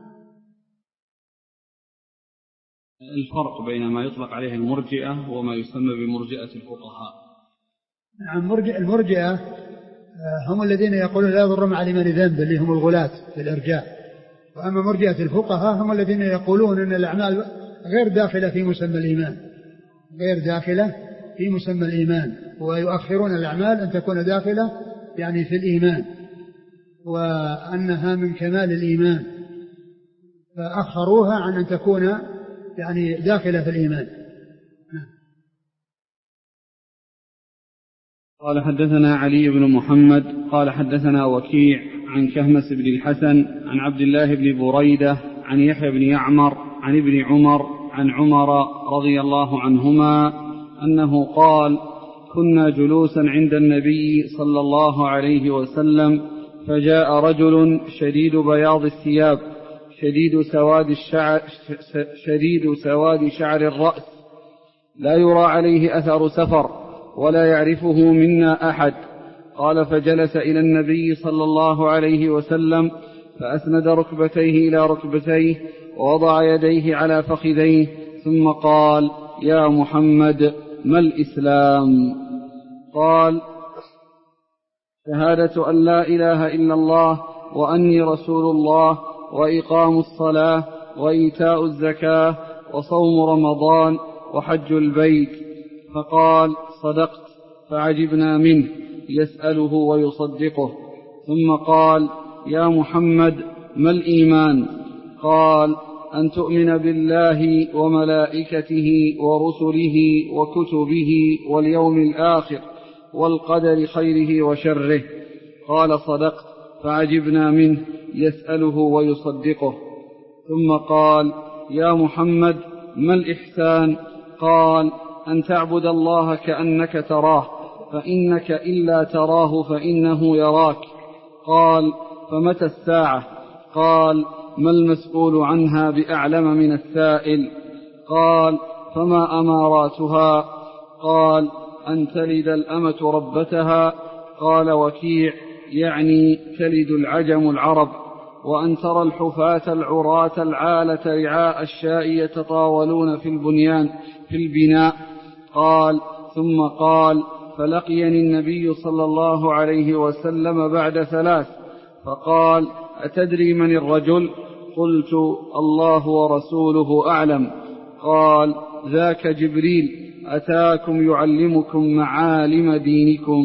الفرق بين ما يطلق عليه المرجئة وما يسمى بمرجئة الفقهاء. نعم. المرجئة هم الذين يقولون لا يضر مع الإيمان ذنب اللي هم الغلاة في الإرجاء، وأما مرجئة الفقهاء هم الذين يقولون أن الأعمال غير داخلة في مسمى الإيمان، غير داخلة في مسمى الإيمان، ويؤخرون الأعمال أن تكون داخلة يعني في الإيمان، وأنها من كمال الإيمان فأخروها عن أن تكون يعني داخلة في الإيمان. قال حدثنا علي بن محمد قال حدثنا وكيع عن كهمس بن الحسن عن عبد الله بن بريدة عن يحيى بن يعمر عن ابن عمر عن عمر رضي الله عنهما أنه قال: كنا جلوسا عند النبي صلى الله عليه وسلم فجاء رجل شديد بياض الثياب شديد سواد الشعر, شديد سواد شعر الرأس لا يرى عليه أثر سفر ولا يعرفه منا أحد. قال: فجلس إلى النبي صلى الله عليه وسلم فأسند ركبتيه إلى ركبتيه ووضع يديه على فخذيه ثم قال: يا محمد ما الإسلام؟ قال: شهادة أن لا إله إلا الله وأني رسول الله وإقام الصلاة وإيتاء الزكاة وصوم رمضان وحج البيت. فقال: صدقت. فعجبنا منه يسأله ويصدقه. ثم قال: يا محمد ما الإيمان؟ قال: أن تؤمن بالله وملائكته ورسله وكتبه واليوم الآخر والقدر خيره وشره. قال: صدقت. فعجبنا منه يسأله ويصدقه. ثم قال: يا محمد ما الإحسان؟ قال: أن تعبد الله كأنك تراه فإنك إلا تراه فإنه يراك. قال: فمتى الساعة؟ قال: ما المسؤول عنها بأعلم من السائل. قال: فما أماراتها؟ قال: أن تلد الأمة ربتها. قال وكيع: يعني تلد العجم العرب. وأن ترى الحفاة العراة العالة رعاء الشاء يتطاولون في البنيان في البناء. قال: ثم قال: فلقيني النبي صلى الله عليه وسلم بعد ثلاث فقال: أتدري من الرجل؟ قلت: الله ورسوله أعلم. قال: ذاك جبريل أتاكم يعلمكم معالم دينكم.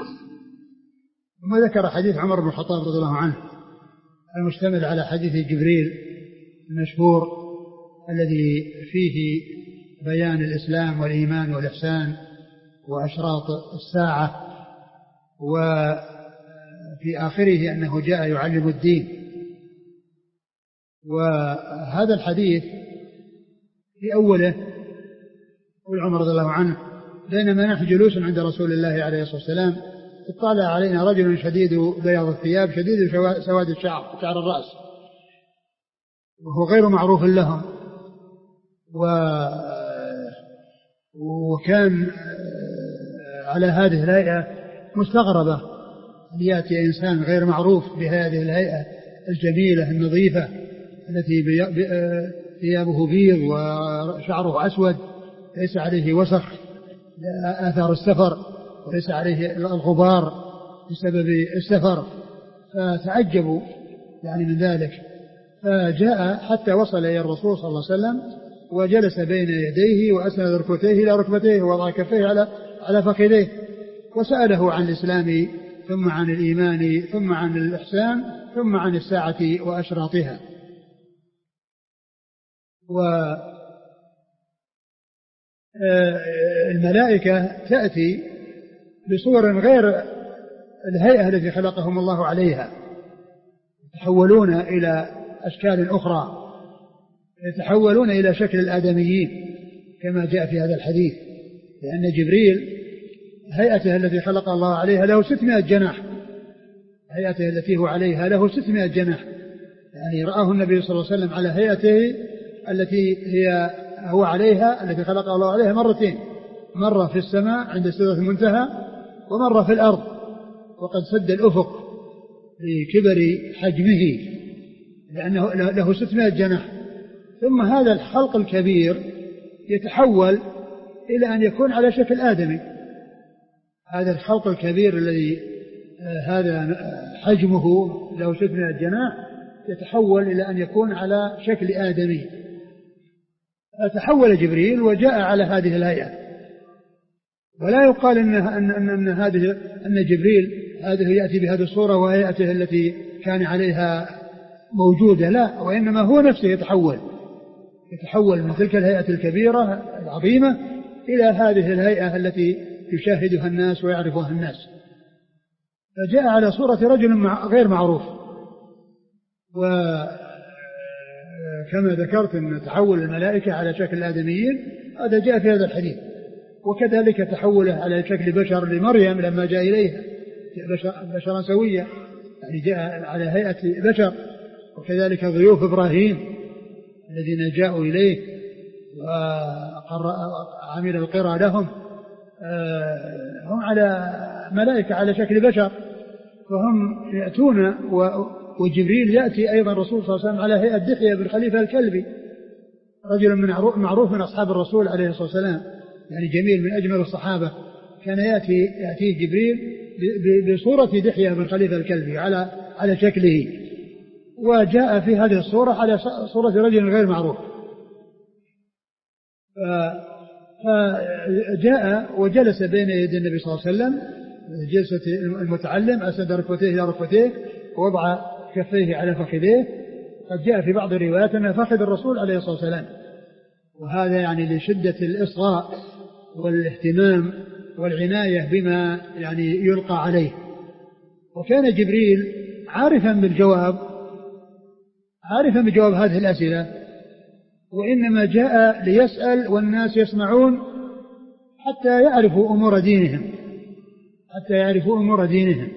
ثم ذكر حديث عمر بن الخطاب رضي الله عنه المشتمل على حديث جبريل المشهور الذي فيه بيان الإسلام والإيمان والإحسان وأشراط الساعة، وفي آخره أنه جاء يعلم الدين وهذا الحديث في أوله يقول عمر رضي الله عنه: بينما نحن جلوس عند رسول الله عليه الصلاة والسلام اطلع علينا رجل شديد بياض الثياب شديد سواد الشعر شعر الرأس وهو غير معروف لهم، وكان على هذه الهيئة مستغربة أن يأتي إنسان غير معروف بهذه الهيئة الجميلة النظيفة التي ثيابه بيض وشعره أسود ليس عليه وسخ آثار السفر وليس عليه الغبار بسبب السفر، فتعجبوا يعني من ذلك. فجاء حتى وصل إلى الرسول صلى الله عليه وسلم وجلس بين يديه وأسند ركبتيه إلى ركبتيه ووضع كفيه على على فخذيه وسأله عن الإسلام ثم عن الإيمان ثم عن الإحسان ثم عن الساعة وأشراطها. والملائكة تأتي بصور غير الهيئة التي خلقهم الله عليها، يتحولون إلى أشكال أخرى، يتحولون إلى شكل الآدميين كما جاء في هذا الحديث، لأن جبريل هيئته التي خلق الله عليها له ستمائة جناح، هيئته التي هو عليها له ستمائة جناح، يعني رآه النبي صلى الله عليه وسلم على هيئته التي هي هو عليها التي خلق الله عليها مرتين، مرة في السماء عند سدرة المنتهى ومرة في الأرض، وقد سد الأفق لكبر حجمه لأنه له ستمائة جناح. ثم هذا الخلق الكبير يتحول إلى أن يكون على شكل آدمي، هذا الخلق الكبير الذي هذا حجمه له ستمائة جناح يتحول إلى أن يكون على شكل آدمي. تحول جبريل وجاء على هذه الهيئة، ولا يقال إن, أن, أن, أن, هذه أن جبريل هذه يأتي بهذه الصورة وهيئته التي كان عليها موجودة، لا، وإنما هو نفسه يتحول يتحول من تلك الهيئة الكبيرة العظيمة إلى هذه الهيئة التي يشاهدها الناس ويعرفها الناس. فجاء على صورة رجل غير معروف، وكما ذكرت أن تحول الملائكة على شكل الآدميين هذا جاء في هذا الحديث، وكذلك تحوله على شكل بشر لمريم لما جاء إليها بشر بشرا سويا، يعني جاء على هيئة بشر. وكذلك ضيوف إبراهيم الذين جاءوا إليه وعمل القرى لهم هم على ملائكة على شكل بشر، فهم يأتون، وجبريل يأتي أيضا الرسول صلى الله عليه وسلم على هيئة دحية بن خليفة الكلبي، رجل من معروف من أصحاب الرسول عليه الصلاة والسلام، يعني جميل من أجمل الصحابة، كان يأتي يأتيه جبريل بصورة دحية بن خليفة الكلبي على على شكله، وجاء في هذه الصورة على صورة رجل غير معروف. فجاء وجلس بين يدي النبي صلى الله عليه وسلم جلسة المتعلم، أسند ركبتيه إلى ركبتيه ووضع كفيه على فخذيه. قد جاء في بعض الروايات أنه فخذ الرسول عليه الصلاة والسلام، وهذا يعني لشدة الإصغاء والاهتمام والعناية بما يعني يلقى عليه. وكان جبريل عارفا بالجواب عارفا بجواب هذه الأسئلة، وإنما جاء ليسأل والناس يسمعون حتى يعرفوا أمور دينهم حتى يعرفوا أمور دينهم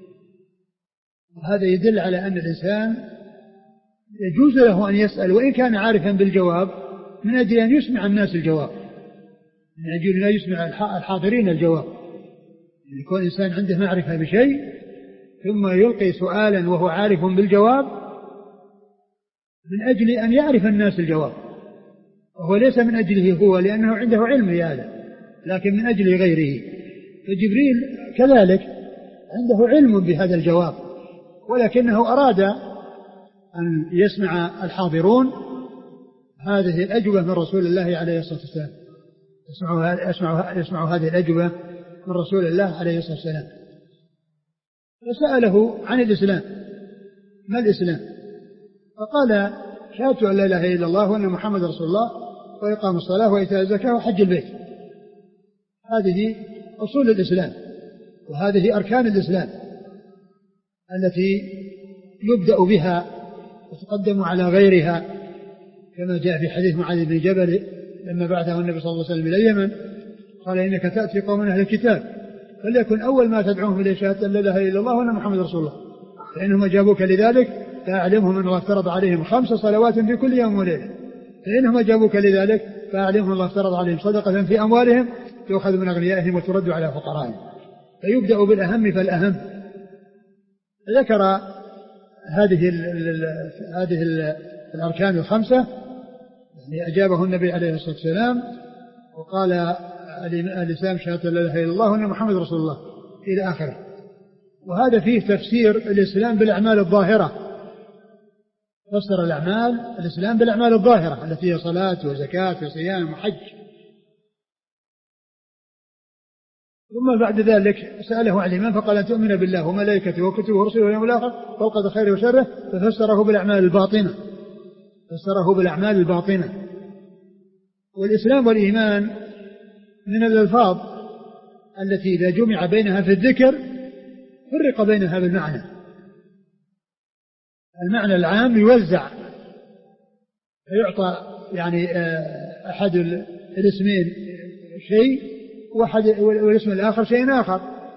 وهذا يدل على أن الإنسان يجوز له أن يسأل وإن كان عارفا بالجواب، من أجل أن يسمع الناس الجواب، من أجل أن يسمع الحاضرين الجواب. يكون إنسان عنده معرفة بشيء ثم يلقي سؤالا وهو عارف بالجواب من أجل أن يعرف الناس الجواب، وهو ليس من أجله هو لأنه عنده علم بهذا، لكن من أجل غيره. فجبريل كذلك عنده علم بهذا الجواب، ولكنه أراد أن يسمع الحاضرون هذه الأجوبة من رسول الله عليه الصلاة والسلام، يسمع, يسمع, يسمع هذه الأجوبة من رسول الله عليه الصلاة والسلام. فسأله عن الإسلام، ما الإسلام؟ فقال شهادة أن لا إله إلا الله وأن محمد رسول الله وإقام الصلاة وإيتاء الزكاة وحج البيت. هذه أصول الإسلام، وهذه أركان الإسلام التي يبدأ بها وتقدموا على غيرها، كما جاء في حديث معاذ بن جبل لما بعثه النبي صلى الله عليه وسلم إلى اليمن قال إنك تأتي قوم أهل الكتاب فليكن أول ما تدعوهم إلى شهادة لا إله إلا الله وأن محمد رسول الله، فإنهم أجابوك لذلك فأعلمهم أن الله افترض عليهم خمس صلوات في كل يوم وليلة، فإنهم أجابوك لذلك فأعلمهم الله افترض عليهم صدقة في أموالهم تؤخذ من أغنيائهم وترد على فقرائهم. فيبدأ بالأهم فالأهم. ذكر هذه ال ال هذه ال الأركان الخمسة يعني أجابه النبي عليه الصلاة والسلام وقال الإسلام شهادة لا إله إلا الله وأن محمد رسول الله إلى آخره. وهذا فيه تفسير الإسلام بالأعمال الظاهرة، فسر الأعمال الإسلام بالأعمال الظاهرة التي هي صلاة وزكاة وصيام وحج. ثم بعد ذلك سأله عن الإيمان فقال أن تؤمن بالله وملائكته وكتبه ورسله واليوم الآخر والقدر خيره وشره، ففسره بالأعمال الباطنة فسره بالأعمال الباطنة. والإسلام والإيمان من الألفاظ التي إذا جمع بينها في الذكر فرق بينها بالمعنى. المعنى العام يوزع فيعطى يعني أحد الاسمين شيء والاسم الآخر شيء آخر،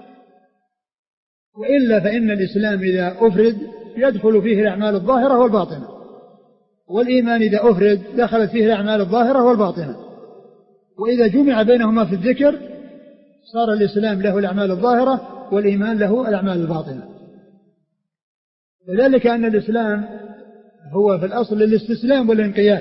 وإلا فإن الإسلام إذا أفرد يدخل فيه الأعمال الظاهرة والباطنة، والإيمان إذا أفرد دخلت فيه الأعمال الظاهرة والباطنة، وإذا جمع بينهما في الذكر صار الإسلام له الأعمال الظاهرة والإيمان له الأعمال الباطنة. وذلك أن الإسلام هو في الأصل الاستسلام والانقياد،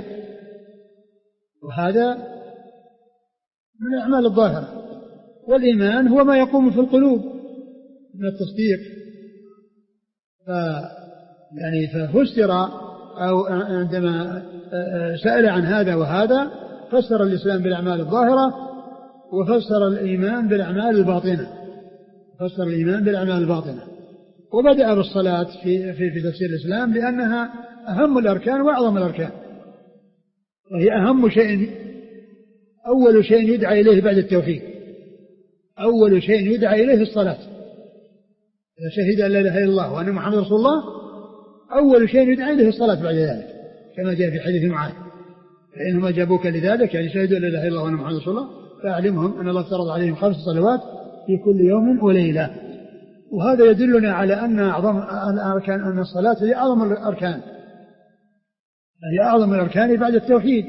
وهذا من الأعمال الظاهرة. والإيمان هو ما يقوم في القلوب من التصديق. ف يعني ففسر أو عندما سأل عن هذا وهذا فسر الإسلام بالأعمال الظاهرة وفسر الإيمان بالأعمال الباطنة فسر الإيمان بالأعمال الباطنة وبدأ بالصلاة في, في, في تفسير الإسلام لأنها أهم الأركان وأعظم الأركان، وهي أهم شيء، أول شيء يدعى إليه بعد التوحيد، أول شيء يدعى إليه الصلاة. إذا شهد أن لا إله إلا الله وأن محمد رسول الله أول شيء يدعى إليه الصلاة بعد ذلك، كما جاء في حديث معاذ فإنهم أجابوك لذلك يعني شهدوا أن لا إله إلا الله وأن محمد رسول الله فأعلمهم أن الله افترض عليهم خمس صلوات في كل يوم وليلة. وهذا يدلنا على أن أعظم الأركان أن الصلاة هي أعظم الأركان هي أعظم الأركان بعد التوحيد.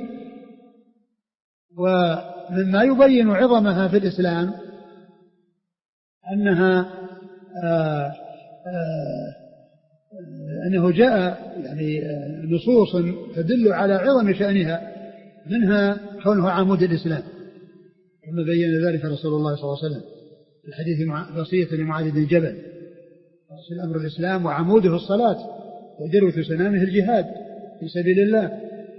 ومما يبين عظمها في الإسلام أنها آآ آآ أنه جاء يعني نصوص تدل على عظم شأنها، منها كونه عمود الإسلام كما بين ذلك رسول الله صلى الله عليه وسلم في الحديث وصية لمعاذ بن جبل أصل أمر الإسلام وعموده الصلاة وذروة سنامه الجهاد في سبيل الله.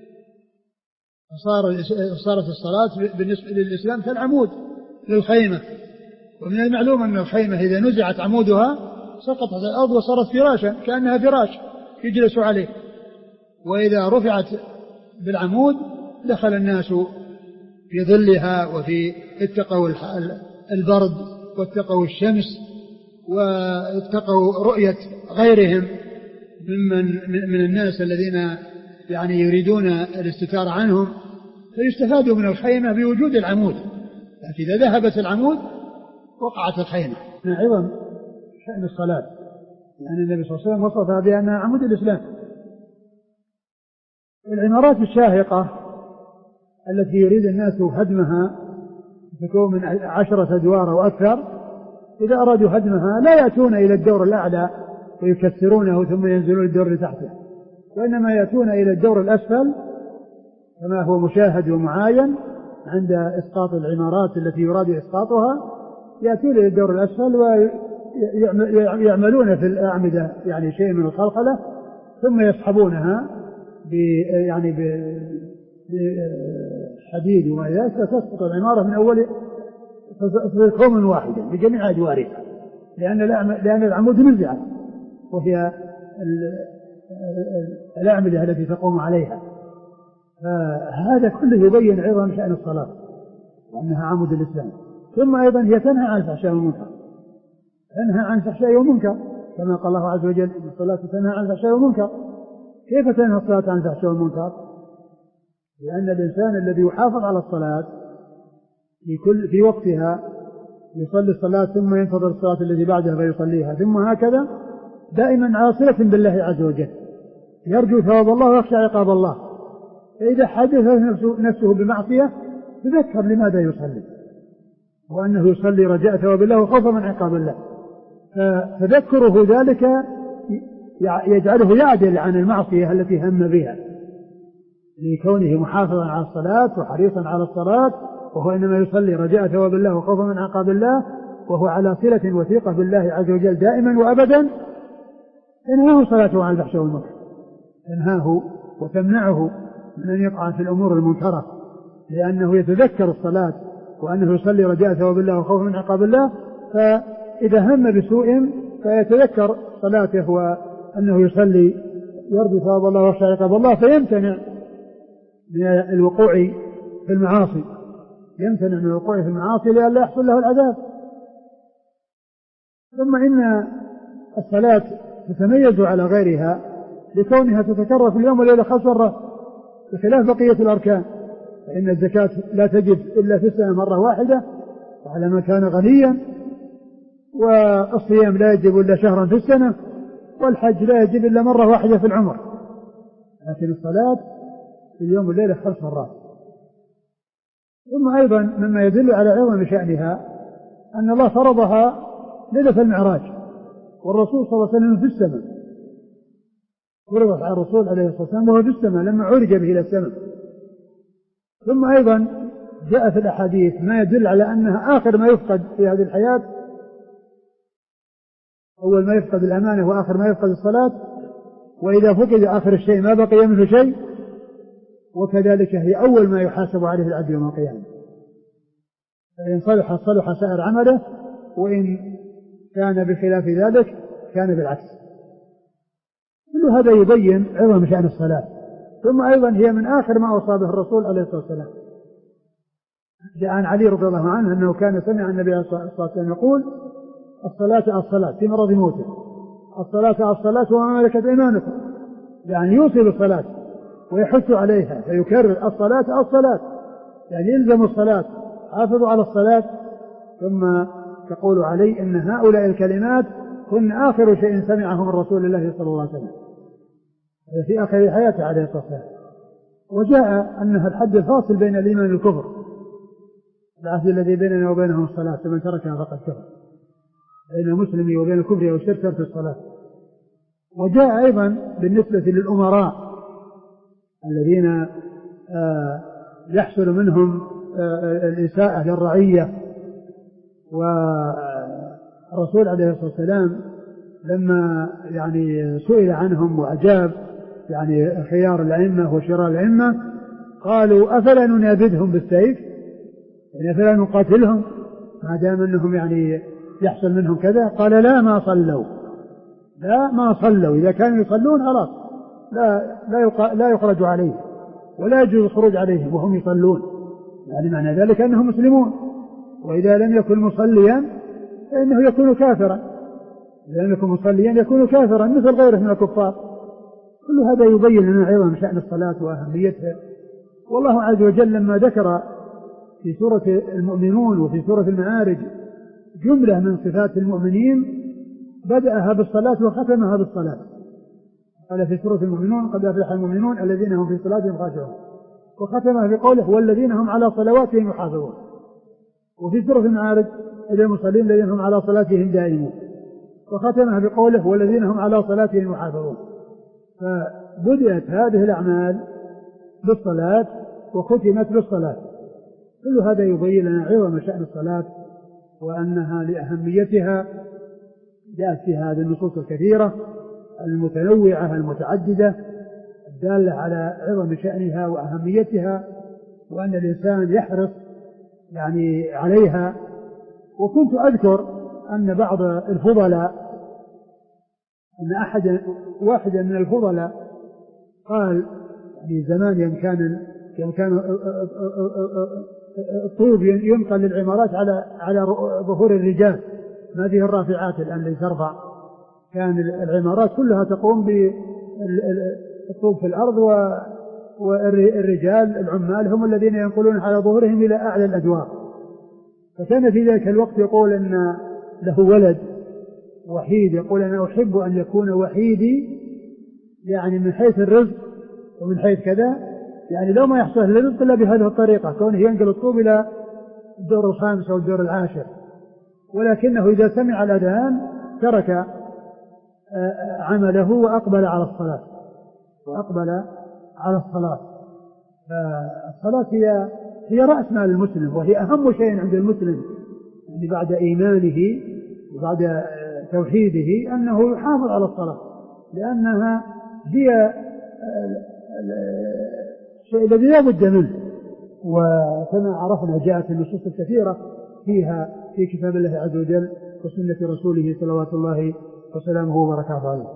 فصار صارت الصلاة بالنسبة للإسلام كالعمود للخيمة، ومن المعلوم أن الخيمة إذا نزعت عمودها سقطت على الأرض وصارت فراشا كأنها فراش يجلس عليه، وإذا رفعت بالعمود دخل الناس في ظلها وفي اتقوا البرد واتقوا الشمس واتقوا رؤية غيرهم ممن من الناس الذين يعني يريدون الاستتار عنهم، فيستفادوا من الخيمة بوجود العمود. لكن إذا ذهبت العمود وقعت الخيمة. من عظم شأن الصلاة يعني النبي صلى الله عليه وسلم وصفها بأنها عمود الإسلام. العمارات الشاهقة التي يريد الناس هدمها تكون من عشرة أدوار أو أكثر، إذا أرادوا هدمها لا يأتون إلى الدور الأعلى ويكسرونه ثم ينزلون الدور لتحته، وإنما يأتون إلى الدور الأسفل كما هو مشاهد ومعاين عند إسقاط العمارات التي يراد إسقاطها، يأتون إلى الدور الأسفل ويعملون في الأعمدة يعني شيء من الخلخلة ثم يسحبونها يعني بحديد وما ذلك فتسقط العمارة من أول كوم واحدا بجميع أدوارها، لأن لأن العمود نزعت وهي الأعمدة التي تقوم عليها. فهذا كله يبين عظم شأن الصلاة وأنها عمود الإسلام. ثم أيضا هي تنهى عن الفحشاء والمنكر تنهى عن الفحشاء والمنكر كما قال الله عز وجل إن الصلاة تنهى عن الفحشاء والمنكر. كيف تنهى الصلاة عن الفحشاء والمنكر؟ لأن الإنسان الذي يحافظ على الصلاة في كل في وقتها يصلي الصلاة ثم ينتظر الصلاة التي بعدها فيصليها ثم هكذا دائما على صلة بالله عز وجل، يرجو ثواب الله ويخشى عقاب الله. فإذا حدثت نفسه, نفسه بمعصية تذكر لماذا يصلي، وأنه يصلي رجاء ثواب الله وخوفا من عقاب الله، فتذكره ذلك يجعله يعدل عن المعصية التي هم بها، لكونه محافظا على الصلاة وحريصا على الصلاة، وهو إنما يصلي رجاء ثواب الله وخوفا من عقاب الله، وهو على صلة وثيقة بالله عز وجل دائما وأبدا. تنهاه صلاته عن الفحشاء والمنكر، تنهاه وتمنعه من أن يقع في الأمور المنكرة، لأنه يتذكر الصلاة وأنه يصلي رجاء ثواب الله وخوفا من عقاب الله، فإذا هم بسوء فيتذكر صلاته وأنه يصلي يرجو ثواب الله ويخشى عقاب الله، فيمتنع من الوقوع في المعاصي، يمتنع من الوقوع في المعاصي لئلا يحصل له العذاب. ثم إن الصلاة تتميز على غيرها لكونها تتكرر في اليوم والليلة خمس مرات بخلاف بقية الأركان، فإن الزكاة لا تجب إلا في السنة مرة واحدة وعلى من كان غنيا، والصيام لا يجب إلا شهرا في السنة، والحج لا يجب إلا مرة واحدة في العمر، لكن الصلاة في اليوم والليلة خمس مرات. ثم أيضا مما يدل على عظم شأنها أن الله فرضها ليلة المعراج، والرسول صلى الله عليه وسلم في السماء، فرضت على الرسول عليه الصلاة والسلام وهو في السماء لما عرج به إلى السماء. ثم أيضا جاء في الأحاديث ما يدل على أنها آخر ما يفقد في هذه الحياة، أول ما يفقد الأمانة وآخر ما يفقد الصلاة، وإذا فقد آخر الشيء ما بقي منه شيء، وكذلك هي أول ما يحاسب عليه العبد يوم القيامة، فإن صلح صلح سائر عمله، وإن كان بخلاف ذلك كان بالعكس. كل هذا يبين عظم شأن الصلاة. ثم أيضا هي من آخر ما أوصى به الرسول عليه الصلاة والسلام. جاء عن علي رضي الله عنه أنه كان سمع النبي عليه الصلاة والسلام يقول: الصلاة الصلاة في مرض موته، الصلاة الصلاة وما ملكت أيمانكم، يعني يوصي بالصلاة ويحث عليها فيكرر الصلاة الصلاة، يعني يلزم الصلاة، حافظوا على الصلاة. ثم تقول علي أن هؤلاء الكلمات كن آخر شيء سمعه من رسول الله صلى الله عليه وسلم في آخر حياته عليه الصلاة والسلام. وجاء أنها الحد الفاصل بين الإيمان والكفر، العهد الذي بيننا وبينهم الصلاة، فمن تركها فقد كفر، بين المسلم وبين الكفر والشرك ترك الصلاة. وجاء أيضا بالنسبة للأمراء الذين يحصل منهم الإساءة للرعية، والرسول عليه الصلاة والسلام لما يعني سئل عنهم وأجاب يعني خيار الأئمة وشرار الأئمة قالوا: أفلا ننابذهم بالسيف، يعني أفلا نقاتلهم ما دام أنهم يعني يحصل منهم كذا؟ قال: لا ما صلوا، لا ما صلوا، إذا كانوا يصلون خلاص لا لا لا يخرج عليهم ولا يجوز الخروج عليهم وهم يصلون، يعني معنى ذلك أنهم مسلمون. وإذا لم يكن مصليا فإنه يكون كافرا، إذا لم يكن مصليا يكون كافرا مثل غيره من الكفار. كل هذا يبين لنا عظم شأن الصلاة وأهميتها. والله عز وجل لما ذكر في سورة المؤمنون وفي سورة المعارج جملة من صفات المؤمنين بدأها بالصلاة وختمها بالصلاة. قال في سورة المؤمنون: قد أفلح المؤمنون الذين هم في صلاتهم خاشعون، وختمها بقوله: والذين هم على صلواتهم يحافظون. وفي سورة المعارج: المصلين الذين هم على صلاتهم دائمون، وختمها بقوله: والذين هم على صلاتهم يحافظون. فبدأت هذه الأعمال بالصلاة وختمت بالصلاة. كل هذا يبين لنا عظم شأن الصلاة وأنها لأهميتها جاءت في هذه النصوص الكثيرة المتنوعة المتعددة الدالة على عظم شأنها وأهميتها، وأن الإنسان يحرص يعني عليها. وكنت أذكر أن بعض الفضلاء أن أحد واحدا من الفضلاء قال في زمان يوم كان يوم كان الطوب ينقل للعمارات على على ظهور الرجال، ما فيه الرافعات الآن اللي ترفع، كان العمارات كلها تقوم الطوب في الأرض، والرجال العمال هم الذين ينقلون على ظهورهم إلى أعلى الأدوار. فكان في ذلك الوقت يقول أن له ولد وحيد، يقول أنا أحب أن يكون وحيدي يعني من حيث الرزق ومن حيث كذا، يعني لو ما يحصل الرزق إلا بهذه الطريقة، كونه ينقل الطوب إلى الدور الخامس أو الدور العاشر، ولكنه إذا سمع الأذان ترك عمله وأقبل على الصلاة وأقبل على الصلاة. فالصلاة هي هي رأس مال المسلم، وهي أهم شيء عند المسلم يعني بعد إيمانه وبعد توحيده أنه يحافظ على الصلاة، لأنها هي الشيء الذي لا بد منه. وكما عرفنا جاءت النصوص الكثيرة فيها في كتاب الله عز وجل وسنة رسوله صلوات الله وسلامه وبركاته عليه.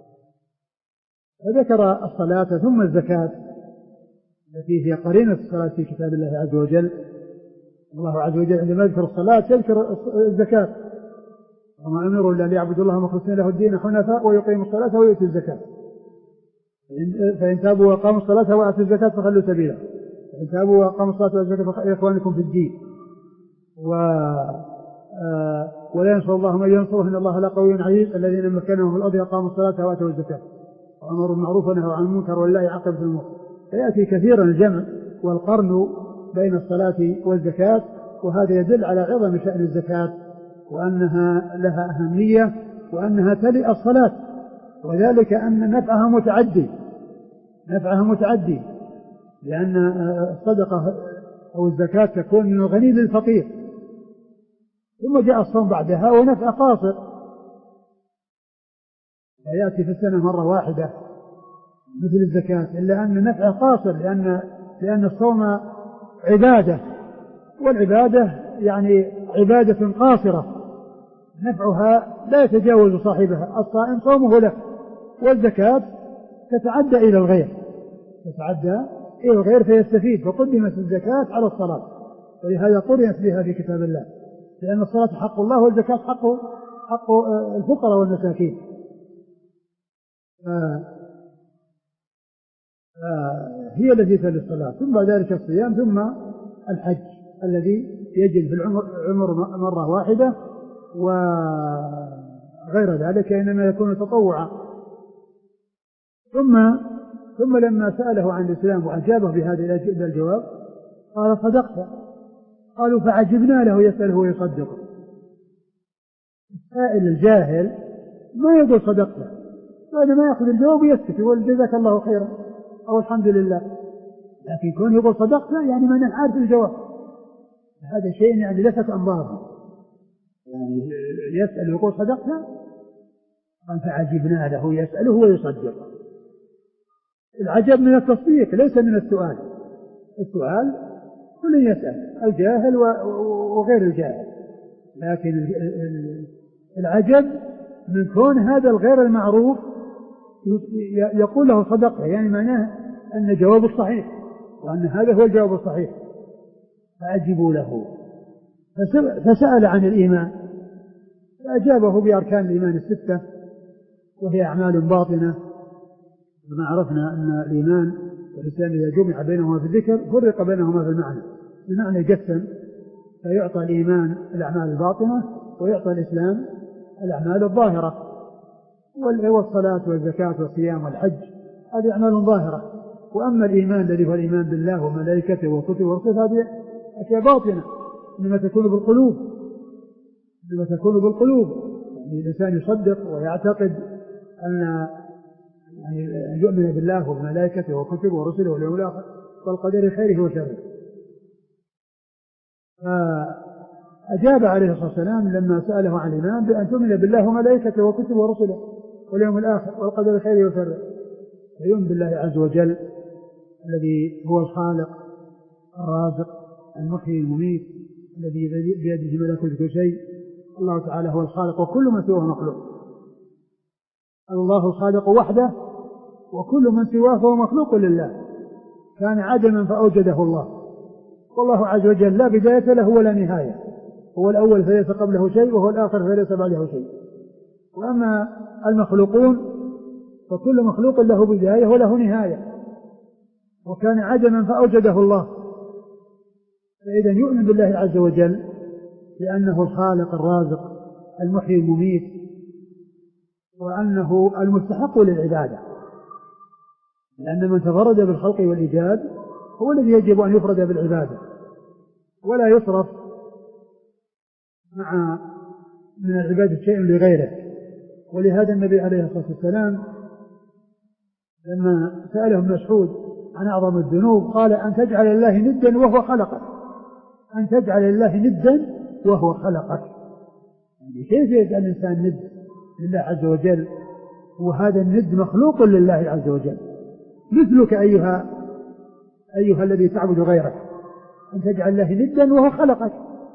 فذكر الصلاة ثم الزكاة التي هي قرينة الصلاة في كتاب الله عز وجل. الله عز وجل عندما يذكر الصلاة يذكر الزكاة، وما أمروا إلا ليعبدوا الله مخلصين له الدين حنفاء ويقيموا الصلاة ويؤتوا الزكاة، فإن تابوا وأقاموا الصلاة وآتوا الزكاة فخلوا سبيلا، فإن تابوا وأقاموا الصلاة وآتوا الزكاة فإخوانكم في الدين. و آه ولا ينصر الله من ينصره إن الله لقوي عزيز، الذين مكنهم في الأرض أقاموا الصلاة وآتوا الزكاة وأمروا بالمعروف ونهوا عن المنكر والله عاقبة المؤمنين. فيأتي كثيرا الجمع والقرن بين الصلاة والزكاة، وهذا يدل على عظم شأن الزكاة وأنها لها أهمية وأنها تلي الصلاة، وذلك أن نفعها متعدي نفعها متعدي لأن الصدقة أو الزكاة تكون من الغني للفقير، ثم جاء الصوم بعدها ونفع قاصر، فيأتي في السنة مرة واحدة مثل الزكاة، إلا أن نفع قاصر لأن لأن الصوم عبادة، والعبادة يعني عبادة قاصرة نفعها لا يتجاوز صاحبها، الصائم صومه له، والزكاة تتعدى إلى الغير تتعدى إلى الغير فيستفيد، فقدمت الزكاة على الصلاة، ولهذا قرنت بها في كتاب الله، لأن الصلاة حق الله والزكاة حق حق الفقراء والمساكين. هي التي تلي الصلاة، ثم بعد ذلك الصيام، ثم الحج الذي يجب في العمر عمر مرة واحدة، وغير ذلك إنما يكون تطوعا. ثم ثم لما سأله عن الإسلام وأجابه بهذا الجواب قال صدقت. قالوا فعجبنا له يسأله ويصدقه. السائل الجاهل ما يقول صدقت، وإنما يأخذ الجواب ويسكت ويقول جزاك الله خيرا أو الحمد لله، لكن كون يقول صدقت يعني من عارف الجواب، هذا شيء يعني لفت أنظاره، يعني يسأل ويقول صدقت، قال فعجبنا له يسأله ويصدق. العجب من التصديق ليس من السؤال، السؤال كل يسأل الجاهل وغير الجاهل، لكن العجب من كون هذا الغير المعروف يقول له صدقه، يعني معناه أن جوابه صحيح وأن هذا هو الجواب الصحيح. فأجبوا له. فسأل عن الإيمان فأجابه بأركان الإيمان الستة، وهي أعمال باطنة، كما عرفنا أن الإيمان والإسلام إذا جمع بينهما في الذكر فرق بينهما في المعنى، المعنى يقسم، فيعطى الإيمان الأعمال الباطنة ويعطى الإسلام الأعمال الظاهرة، والصلاة والزكاة والصيام والحج هذه أعمال ظاهرة. وأما الإيمان الذي هو الإيمان بالله وملائكته وكتبه ورسله هذه أشياء باطنة إنما تكون بالقلوب إنما تكون بالقلوب يعني الإنسان يصدق ويعتقد أن يعني يؤمن بالله وملائكته وكتبه ورسله واليوم الآخر والقدر خيره وشره. فأجاب عليه الصلاة والسلام لما سأله عن الإيمان بأن تؤمن بالله وملائكته وكتبه ورسله واليوم الآخر والقدر خيره وشره، فيؤمن بالله عز وجل الذي هو الخالق الرازق المحيي المميت الذي بيده ملكوت كل شيء. الله تعالى هو الخالق وكل من سواه مخلوق، الله الخالق وحده وكل من سواه فهو مخلوق لله، كان عدما فأوجده الله، والله عز وجل لا بداية له ولا نهاية، هو الأول فليس قبله شيء وهو الآخر فليس بعده شيء. وأما المخلوقون فكل مخلوق له بداية وله نهاية، وكان عدما فأوجده الله. فإذا يؤمن بالله عز وجل بأنه الخالق الرازق المحيي المميت، وأنه المستحق للعبادة، لأن من تفرد بالخلق والإيجاد هو الذي يجب أن يفرد بالعبادة ولا يصرف مع من العبادة شيء لغيره. ولهذا النبي عليه الصلاة والسلام لما سأله مسعود عن أعظم الذنوب قال أن تجعل الله ندا وهو خلقك، أن تجعل الله ندا وهو خلقك. يعني كيف يجعل الإنسان ند لله عز وجل وهذا الند مخلوق لله عز وجل؟ مثلك أيها أيها الذي تعبد غيرك، أن تجعل الله ندا وهو خلقك.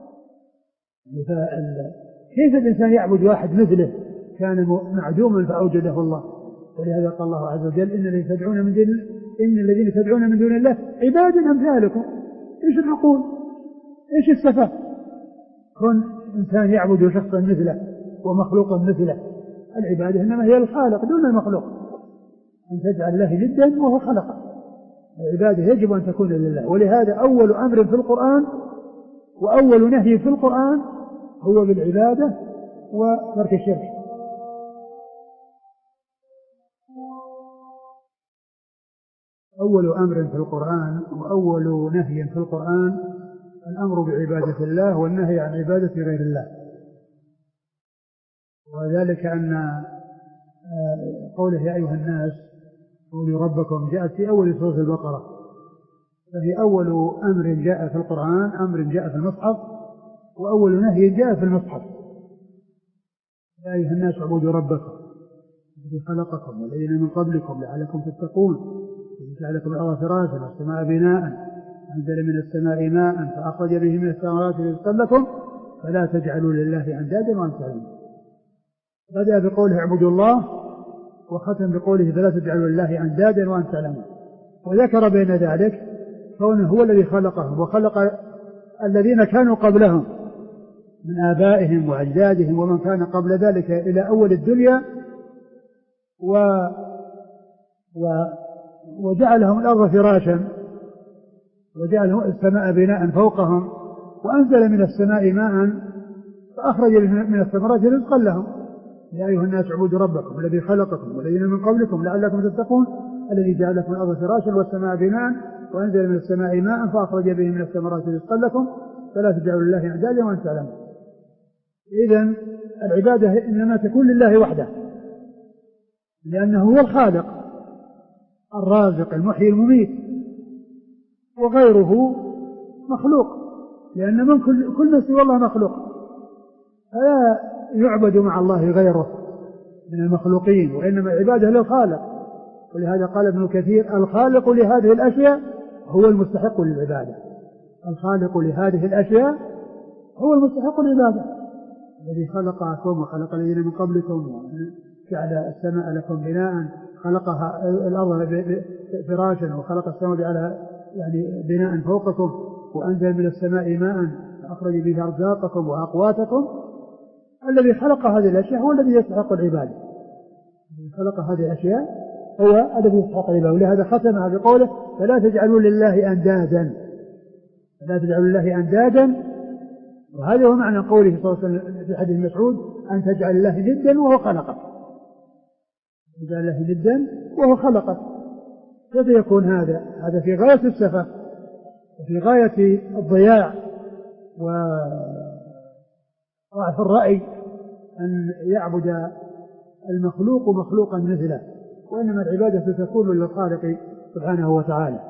كيف الإنسان يعبد واحد مثله كان معدوما فأوجده الله؟ ولهذا قال الله عز وجل إن الذين تدعون من دون إن الذين تدعون من دون الله عباد أمثالكم. إيش العقول؟ إيش السفه؟ كن إنسان يعبد شخصا مثله ومخلوقا مثله. العبادة إنما هي الخالق دون المخلوق. أن تجعل الله ندا وهو خلقه. العبادة يجب أن تكون لله. ولهذا أول أمر في القرآن وأول نهي في القرآن هو بالعبادة وترك الشرك. أول أمر في القرآن وأول نهي في القرآن الأمر بعبادة الله والنهي عن عبادة غير الله. وذلك أن قوله يا أيها الناس قولوا ربكم جاءت في أول سورة البقرة، فهي أول أمر جاء في القرآن، أمر جاء في المصحف، وأول نهي جاء في المصحف. يا أيها الناس اعبدوا ربكم الذي خلقكم والذين من قبلكم لعلكم تتقون، جعل لكم الأرض فراشا والسماء بناء، أنزل من السماء ماء فأخرج به من الثمرات رزقا لكم فلا تجعلوا لله أندادا وأنتم تعلمون. بدأ بقوله اعبدوا الله وختم بقوله فلا تجعلوا لله أندادا وأنتم تعلمون. وذكر بين ذلك كونه هو الذي خلقهم وخلق الذين كانوا قبلهم من آبائهم وأجدادهم ومن كان قبل ذلك إلى أول الدنيا، و... و... وجعلهم الأرض فراشا وجعلهم السماء بناء فوقهم وأنزل من السماء ماء فأخرج من الثمرات رزقا لهم. يا أيها الناس اعبدوا ربكم الذي خلقكم والذين من قبلكم لعلكم تتقون الذي جعل لكم الأرض فراشا والسماء بناء وأنزل من السماء ماء فأخرج به من الثمرات رزقا لكم فلا تجعلوا لله أندادا وأنتم تعلمون. إذن العبادة إنما تكون لله وحده، لأنه هو الخالق الرازق المحيي المميت، وغيره مخلوق، لأن من كل كل سوى الله مخلوق، فلا يعبد مع الله غيره من المخلوقين، وإنما العبادة للخالق. ولهذا قال ابن كثير الخالق لهذه الأشياء هو المستحق للعبادة. الخالق لهذه الأشياء هو المستحق للعبادة، الذي خلقكم وخلق الذين من قبلكم جعل السماء لكم بناء، خلقها الأرض فراشا وخلق السماء جعلها يعني بناء فوقكم وأنزل من السماء ماء أخرج به أرزاقكم وأقواتكم. الذي خلق هذه الأشياء هو الذي يستحق العبادة. الذي خلق هذه الأشياء هو الذي يستحق العبادة. ولهذا ختمها بقوله فلا تجعلوا لله أندادا، فلا تجعلوا لله أندادا. وهذا هو معنى قوله صلى الله عليه وسلم في حديث مسعود أن تجعل الله ندا وهو خلقك، تجعل الله ندا وهو خلقك. كيف يكون هذا؟ هذا في غاية السفة وفي غاية الضياع وضعف الرأي أن يعبد المخلوق مخلوقا مثله، وإنما العبادة تكون للخالق سبحانه وتعالى.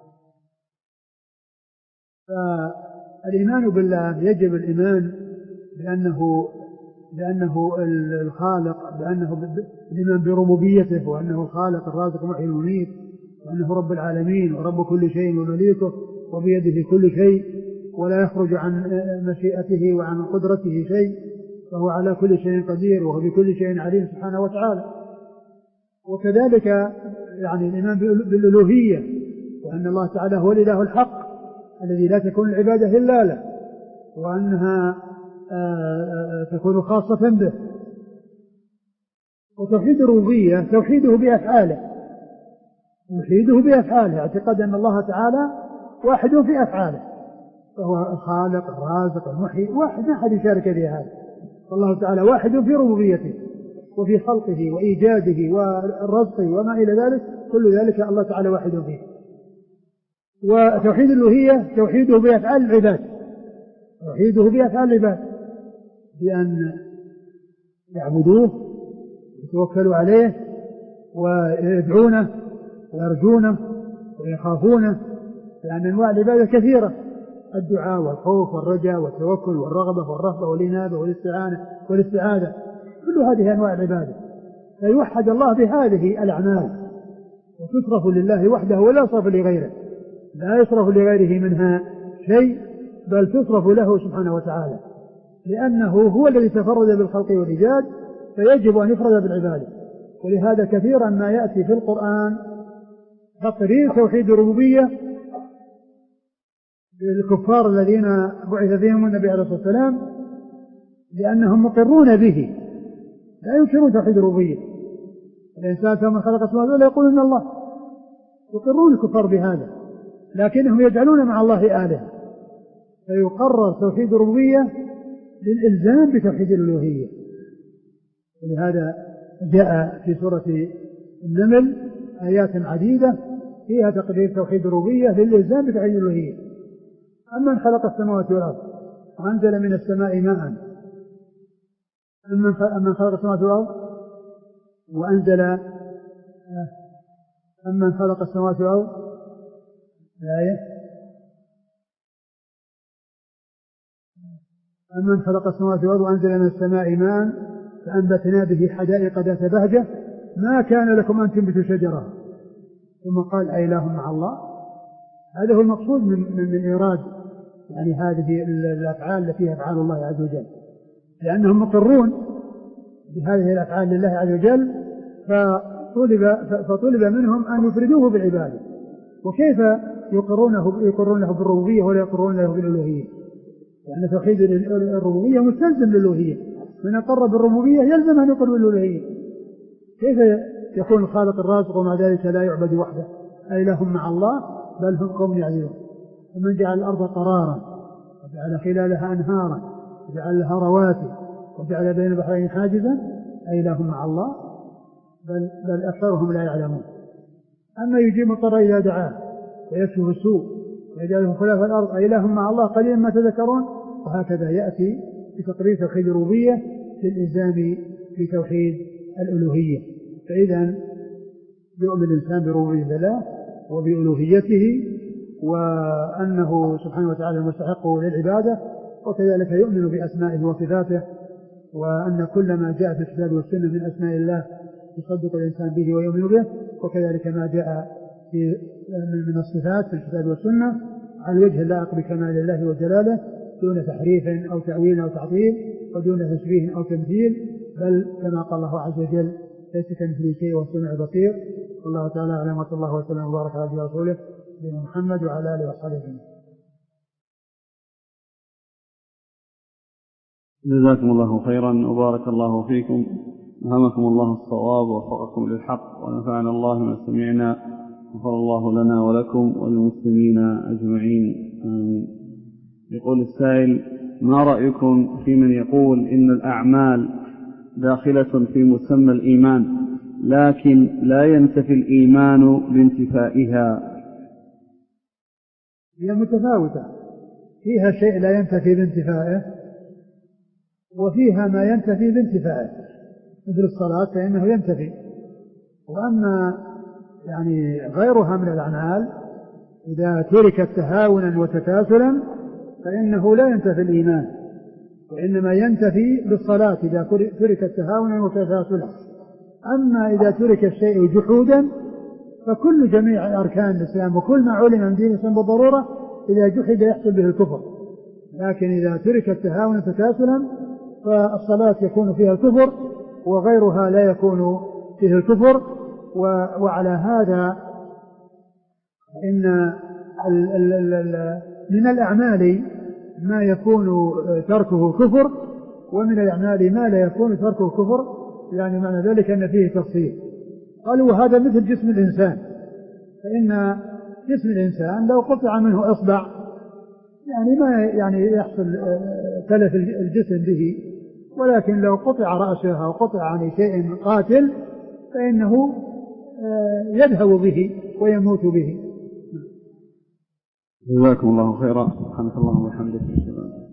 فالإيمان بالله يجب الإيمان بأنه بأنه الخالق، بأنه الإيمان بربوبيته، وأنه الخالق الرازق المحيي المميت، وأنه رب العالمين ورب كل شيء ومليكه وبيده كل شيء ولا يخرج عن مشيئته وعن قدرته شيء، فهو على كل شيء قدير وهو بكل شيء عليم سبحانه وتعالى. وكذلك يعني الإيمان بالألوهية، وأن الله تعالى هو الإله الحق الذي لا تكون العبادة إلا له، وأنها تكون خاصة به. وتوحيد الربوبية توحيده بأفعاله، توحيده بأفعاله، اعتقاد أن الله تعالى واحد في أفعاله، فهو الخالق الرازق المحيي واحد، ما أحد يشارك في هذا. الله تعالى واحد في ربوبيته وفي خلقه وإيجاده والرزق وما إلى ذلك، كل ذلك الله تعالى واحد فيه. وتوحيد الألوهية توحيده بأفعال العباد، توحيده بأفعال العباد بأن يعبدوه ويتوكلوا عليه ويدعونه ويرجونه ويخافونه، لأن أنواع العبادة كثيرة، الدعاء والخوف والرجاء والتوكل والرغبة والرهبة والإنابة والاستعانة والاستعاذة، كل هذه أنواع العبادة. فيوحد الله بهذه الأعمال وتصرف لله وحده ولا يصرف لغيره، لا يصرف لغيره منها شيء، بل تصرف له سبحانه وتعالى، لأنه هو الذي تفرد بالخلق والإيجاد، فيجب أن يفرد بالعبادة. ولهذا كثيرا ما يأتي في القرآن تقرير توحيد الربوبية للكفار الذين بعث فيهم النبي عليه الصلاة والسلام، لأنهم مقرون به، لا ينكرون توحيد الربوبية. الإنسان كما خلق السماوات والأرض يقولون الله، يقرون الكفار بهذا، لكنهم يجعلون مع الله آلهة، فيقرر توحيد الربوبية للإلزام بتوحيد الألوهية. ولهذا جاء في سورة النمل آيات عديدة فيها تقرير توحيد الربوبية للإلزام بتوحيد الألوهية. أمن خلق السماوات والأرض وأنزل من السماء ماء، أمن خلق السماوات والأرض وأنزل أمن خلق السماوات والأرض الآية أمن خلق السماوات والأرض وأنزل من السماء ماء فأنبتنا به حدائق ذات بهجة ما كان لكم أن تنبتوا شجرة، ثم قال أإله مع الله. هذا هو المقصود من, من, من إيراد يعني هذه الأفعال التي هي أفعال الله عز وجل، لأنهم مقرون بهذه الأفعال لله عز وجل، فطلب, فطلب منهم أن يفردوه بالعبادة. وكيف يقرونه يقرون له بالربوبية ولا يقرون له بالألوهية؟ لأن يعني توحيد الربوبية مستلزم للألوهية، من أقر بالربوبية يلزم أن يقر بالألوهية. كيف يكون الخالق الرازق ومع ذلك لا يعبد وحده؟ أإله مع الله بل هم قوم يعدلون. ومن جعل الأرض قرارا وجعل خلالها أنهارا وجعل لها رواسي وجعل بين البحرين حاجزا أإله مع الله بل, بل أكثرهم لا يعلمون. أما يجيب الضر إذا دعاه ويكشف السوء ويجعله خلاف الأرض أإله مع الله قليلا ما تذكرون. وهكذا يأتي بتقرير توحيد الربوبية للإلزام بتوحيد الألوهية. فإذا يؤمن الإنسان بربوبية الله وبألوهيته وأنه سبحانه وتعالى المستحق للعبادة، وكذلك يؤمن بأسمائه وصفاته، وأن كل ما جاء في الكتاب والسنة من أسماء الله يصدق الإنسان به ويؤمن به، وكذلك ما جاء في من الصفات في الكتاب والسنة على الوجه اللائق بكمال الله وجلاله دون تحريف أو تأويل أو تعطيل ودون تشبيه أو تمثيل، بل كما قال الله عز وجل ليس كمثله شيء وهو السميع البصير. والله تعالى أعلم، وصلى الله وسلم وبارك على رسوله سيدنا محمد وعلى آله وصحبه أجمعين. جزاكم الله خيرا وبارك الله فيكم، ألهمكم الله الصواب ووفقكم للحق، ونفعنا الله ما سمعنا، غفر الله لنا ولكم وللمسلمين أجمعين، آمين. يقول السائل: ما رأيكم في من يقول إن الأعمال داخلة في مسمى الإيمان لكن لا ينتفي الإيمان بانتفائها؟ هي متفاوتة، فيها شيء لا ينتفي بانتفائه وفيها ما ينتفي بانتفائه، مثل الصلاة فإنه ينتفي. وأما يعني غيرها من الأعمال إذا تركت تهاونا وتكاسلا فإنه لا ينتفي الإيمان، وإنما ينتفي بالصلاة إذا تركت تهاونا وتكاسلا. أما إذا ترك الشيء جحودا فكل جميع أركان الإسلام وكل ما علم من دين الإسلام بالضرورة إذا جحد يحصل به الكفر، لكن إذا تركت تهاونا وتكاسلا فالصلاة يكون فيها الكفر وغيرها لا يكون فيه الكفر. وعلى هذا إن من الأعمال ما يكون تركه كفر، ومن الأعمال ما لا يكون تركه كفر، يعني معنى ذلك أن فيه تفصيل. قالوا وهذا مثل جسم الإنسان، فإن جسم الإنسان لو قطع منه إصبع يعني ما يعني يحصل تلف الجسم به، ولكن لو قطع رأسه أو قطع عن شيء قاتل فإنه يذهب به ويموت به. جزاكم الله خيرا. سبحانك اللهم وبحمدك.